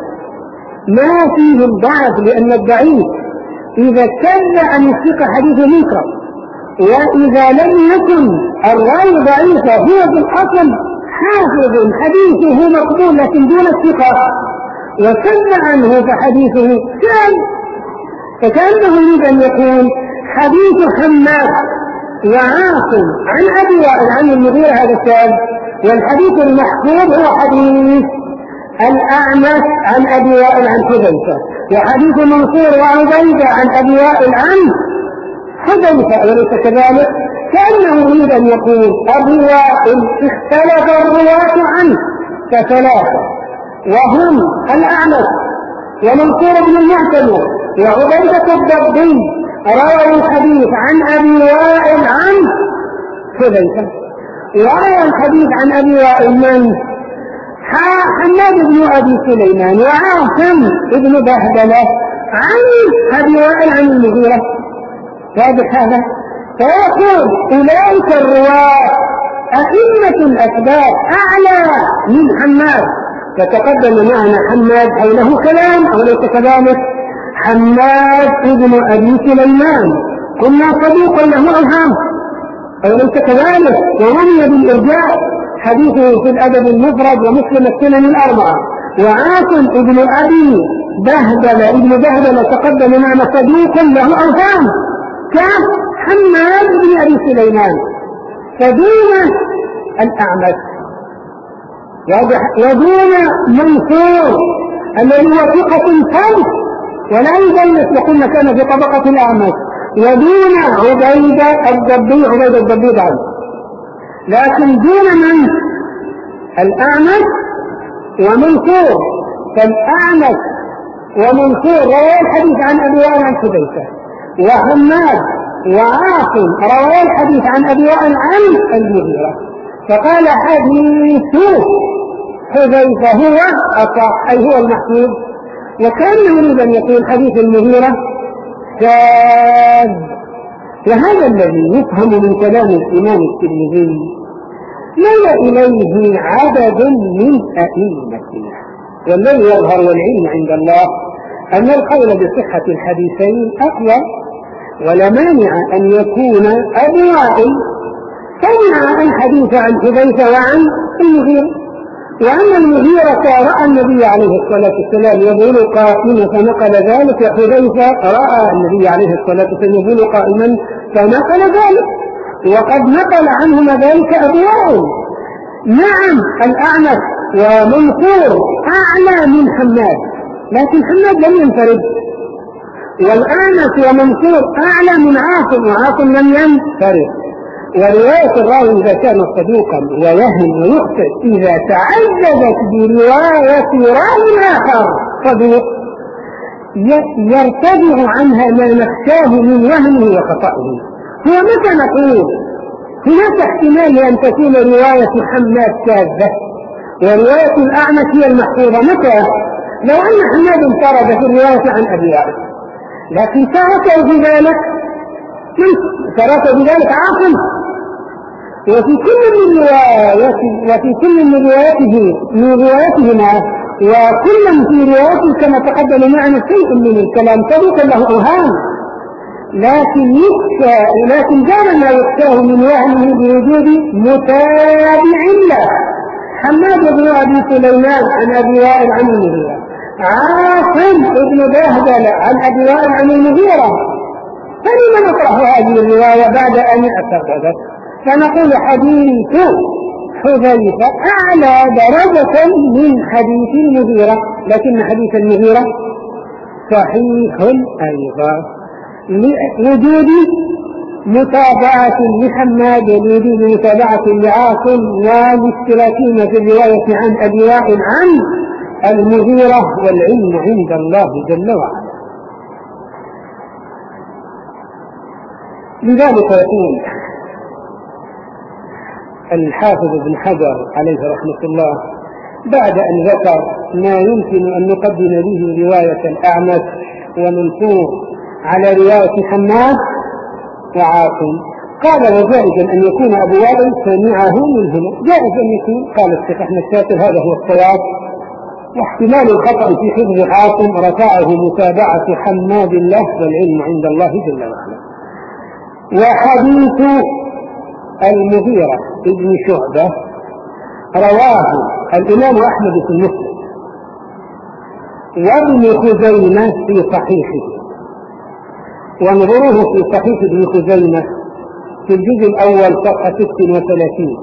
ما فيه الضعف، لأن الضعيف إذا كذب عن الثقة حديث منكر، وإذا لم يكن الراوي ضعيفا هو بالأصل حافظ حديثه مقبول لكن دون الثقة، وكذب عنه فحديثه شاذ. فكأنه يريد أن يقول حديث حماد وعاصم عن أبي وائل عن المغيرة هذا شاذ، والحديث المحفوظ هو حديث الأعمش عن أبي وائل عن حذيفة، وحديث منصور وعبيدة عن أبي وائل عن حذيفة، وليس كذلك. كأنه يريد أن يقول أبي وائل اختلف الرواة عنه كثلاثة، وهم الأعمش ومنصور بن المعتمر وعبيدة الضبي، رووا الحديث عن أبي وائل عن حذيفة. وروى الحديث عن أبي وائل من حماد بن أبي سليمان وعاصم بن بهدلة عن أبي وائل عن المغيرة. واضح هذا؟ فيقول أولئك الرواة أئمة الأسباب أعلى من حماد. فتقدم معنا حماد حوله كلام أو ليس كذلك؟ حماد بن أبي سليمان قلنا صديق له أوهام أو ليس كذلك، ورمي بالإرجاء، حديثه في الأدب المفرد ومسلم السنن الأربعة. وعاصم ابن أبي بهدلة ابن بهدلة تقدم معنا صديق له أوهام كحماد بن أبي سليمان. فدون الأعمش ودون منصور الذي هو ثقة ثابت ولا يدلس، يقولنا كان في طبقة الأعمش، ودون عبيدة الضبي عبيدة الضبي بعد، لكن دون من الأعمش ومنصور. فالأعمش ومنصور رواه الحديث عن أبي وائل عن حذيفة، وحماد وعاصم رواه الحديث عن أبي وائل عن المغيرة. فقال حديث حذيفة هو أصح، أي هو المحفوظ. وكان يريد أن يقول حديث المغيرة شاذ. وهذا الذي يفهم من كلام الإمام الترمذي مال إليه عدد من أئمتنا. والذي يظهر والعلم عند الله أن القول بصحة الحديثين أقوى، ولا مانع أن يكون أبو وائل سمع الحديث عن حذيفة وعن المغيرة، وأن المغيرة رأى النبي عليه الصلاة والسلام يبول قائما فنقل ذلك، وحذيفة رأى النبي عليه الصلاة والسلام يبول قائما فنقل ذلك، وقد نقل عنهما ذلك أبو وائل. نعم الأعمش ومنصور أعلى من حماد، لكن حماد لم ينفرد، والأعمش ومنصور أعلى من عاصم، وعاصم لم ينفرد. ورواية الراوي إذا كان صدوقا ويهم ويخطئ إذا تعززت برواية راوي آخر صدوق يرتدع عنها ما نخشاه من وهمه وخطئه. هو متى نقول هناك احتمال أن تكون رواية حماد شاذة ورواية الأعمش هي المحفوظة؟ متى؟ لو أن حماد انفرد في الرواية عن أبي وائل، لكن تركه بذلك تركه بذلك عاصم، وفي كل من روايته وفي كل من روايته من روايتهما وكل في روايته كما تقدم معنا شيء من الكلام صدوق له أوهام، لكن يخشى لكن كان ما يخشاه من وهمه بوجود متابع له. حماد بن أبي سليمان عن أبي وائل عن المغيرة، عاصم بن بهدل عن أبي وائل عن المغيرة، فلما نطرح هذه الرواية بعد أن اعتقدت؟ فنقول حديث حذيفة أعلى درجة من حديث المغيرة، لكن حديث المغيرة صحيح أيضا لوجود متابعة لحماد ولوجود متابعة لعاصم والاشتراكين في الرواية عن أبي وائل عن المغيرة، والعلم عند الله جل وعلا. لذلك يقول الحافظ ابن حجر عليه رحمة الله بعد أن ذكر ما يمكن أن نقدم به رواية الأعمش ومنصور على رواية حماد وعاصم، قال وجائز أن يكون أبو وائل سمعه منهما، جائز أن يكون. قال الشيخ أحمد شاكر هذا هو الصواب، واحتمال الخطأ في حفظ عاصم رفعه متابعة حماد له، والعلم عند الله جل وعلا. وحديث المغيرة ابن شعبة رواه الإمام أحمد في المسند وابن خزيمة في صحيحه، وانظروه في صحيح ابن خزيمة في الجزء الأول صفحة ستة وثلاثين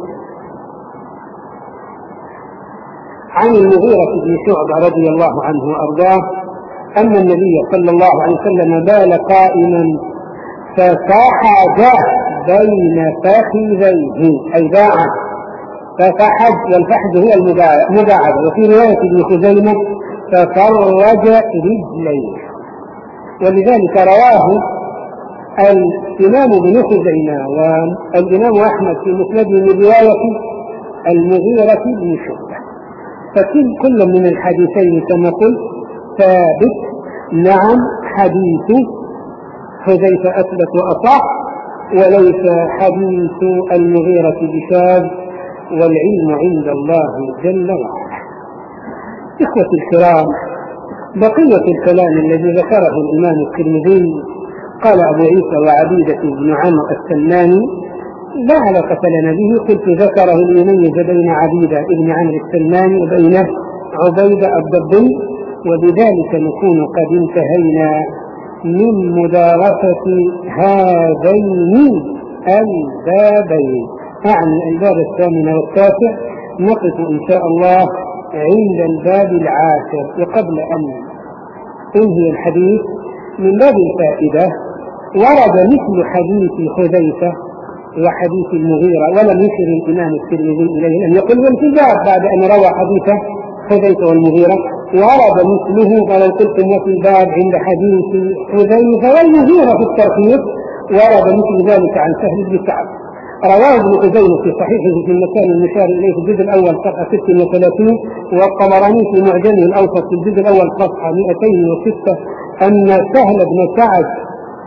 عن المغيرة بن شعبة رضي الله عنه وأرضاه أن النبي صلى الله عليه وسلم بال قائما ففحج بين فخذيه، أي باع، ففحج، والفحج هو المباعد، وفي رواية ابن خزيمة ففرج رجليه. ولذلك رواه الإمام ابن خزيمة والإمام أحمد في مسنده من رواية المغيرة بن شعبة، فكل من الحديثين كما قلت ثابت. نعم حديث حذيفة أثبت وأصح، وليس حديث المغيرة بشاذ، والعلم عند الله جل وعلا. إخوة الكرام، بقية الكلام الذي ذكره الإمام الترمذي قال أبو عيسى وعبيدة بن عمرو السلماني لا علاقة لنا به، قلت ذكره ليميز بين عبيدة بن عمرو السلماني وبين عبيدة الضبي، وبذلك نكون قد انتهينا من مدارسة هذين البابين، أعني الباب الثامن والتاسع. نقف إن شاء الله عند الباب العاشر. وقبل أن انهي الحديث من باب الفائدة، ورد مثل حديث حذيفة وحديث المغيرة، ولم يشر الإمام الترمذي إليه، لم يقل والكذاب بعد أن روى حديث حذيفة والمغيرة، ورد مثله ولو قلتم وفي الباب عند حديث حذيفة والمغيرة في الترتيب، ورد مثل ذلك عن سهل بن سعد. رواه ابن خزيمة في صحيحه في المكان المشار إليه في الجزء الأول صفحة ستة وثلاثين، والطبراني في معجمه الأوسط في الجزء الأول صفحة مئتين وستة أن سهل بن سعد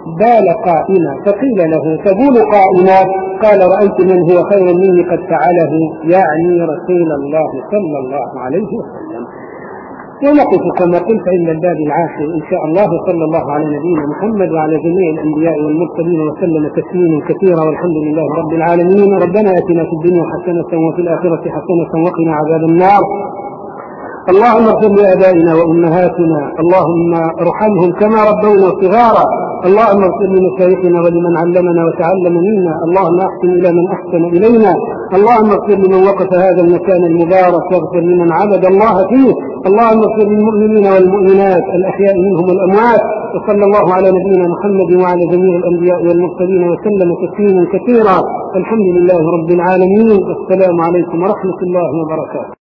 بال قائما، فقيل له تبول قائما؟ قال رأيت من هو خير مني قد فعله، يعني رسول الله صلى الله عليه وسلم. ونقف كما قلت إلى الباب العاشر إن شاء الله. صلى الله على نبينا محمد وعلى جميع الأنبياء والمرسلين وسلم تسليما كثيرا، والحمد لله رب العالمين. ربنا آتنا في الدنيا حسنة وفي الآخرة حسنة وقنا عذاب النار. اللهم اغفر لآبائنا وأمهاتنا، اللهم ارحمهم كما ربونا صغارا. اللهم اغفر لمشايخنا ولمن علمنا وتعلم منا. اللهم احسن إلى من أحسن إلينا. اللهم اغفر لمن وقف هذا المكان المبارك، واغفر لمن عبد الله فيه. اللهم اغفر للمؤمنين والمؤمنات الأحياء منهم والأموات. وصلى الله على نبينا محمد وعلى جميع الأنبياء والمرسلين وسلم تسليما كثيرا. الحمد لله رب العالمين. والسلام عليكم ورحمة الله وبركاته.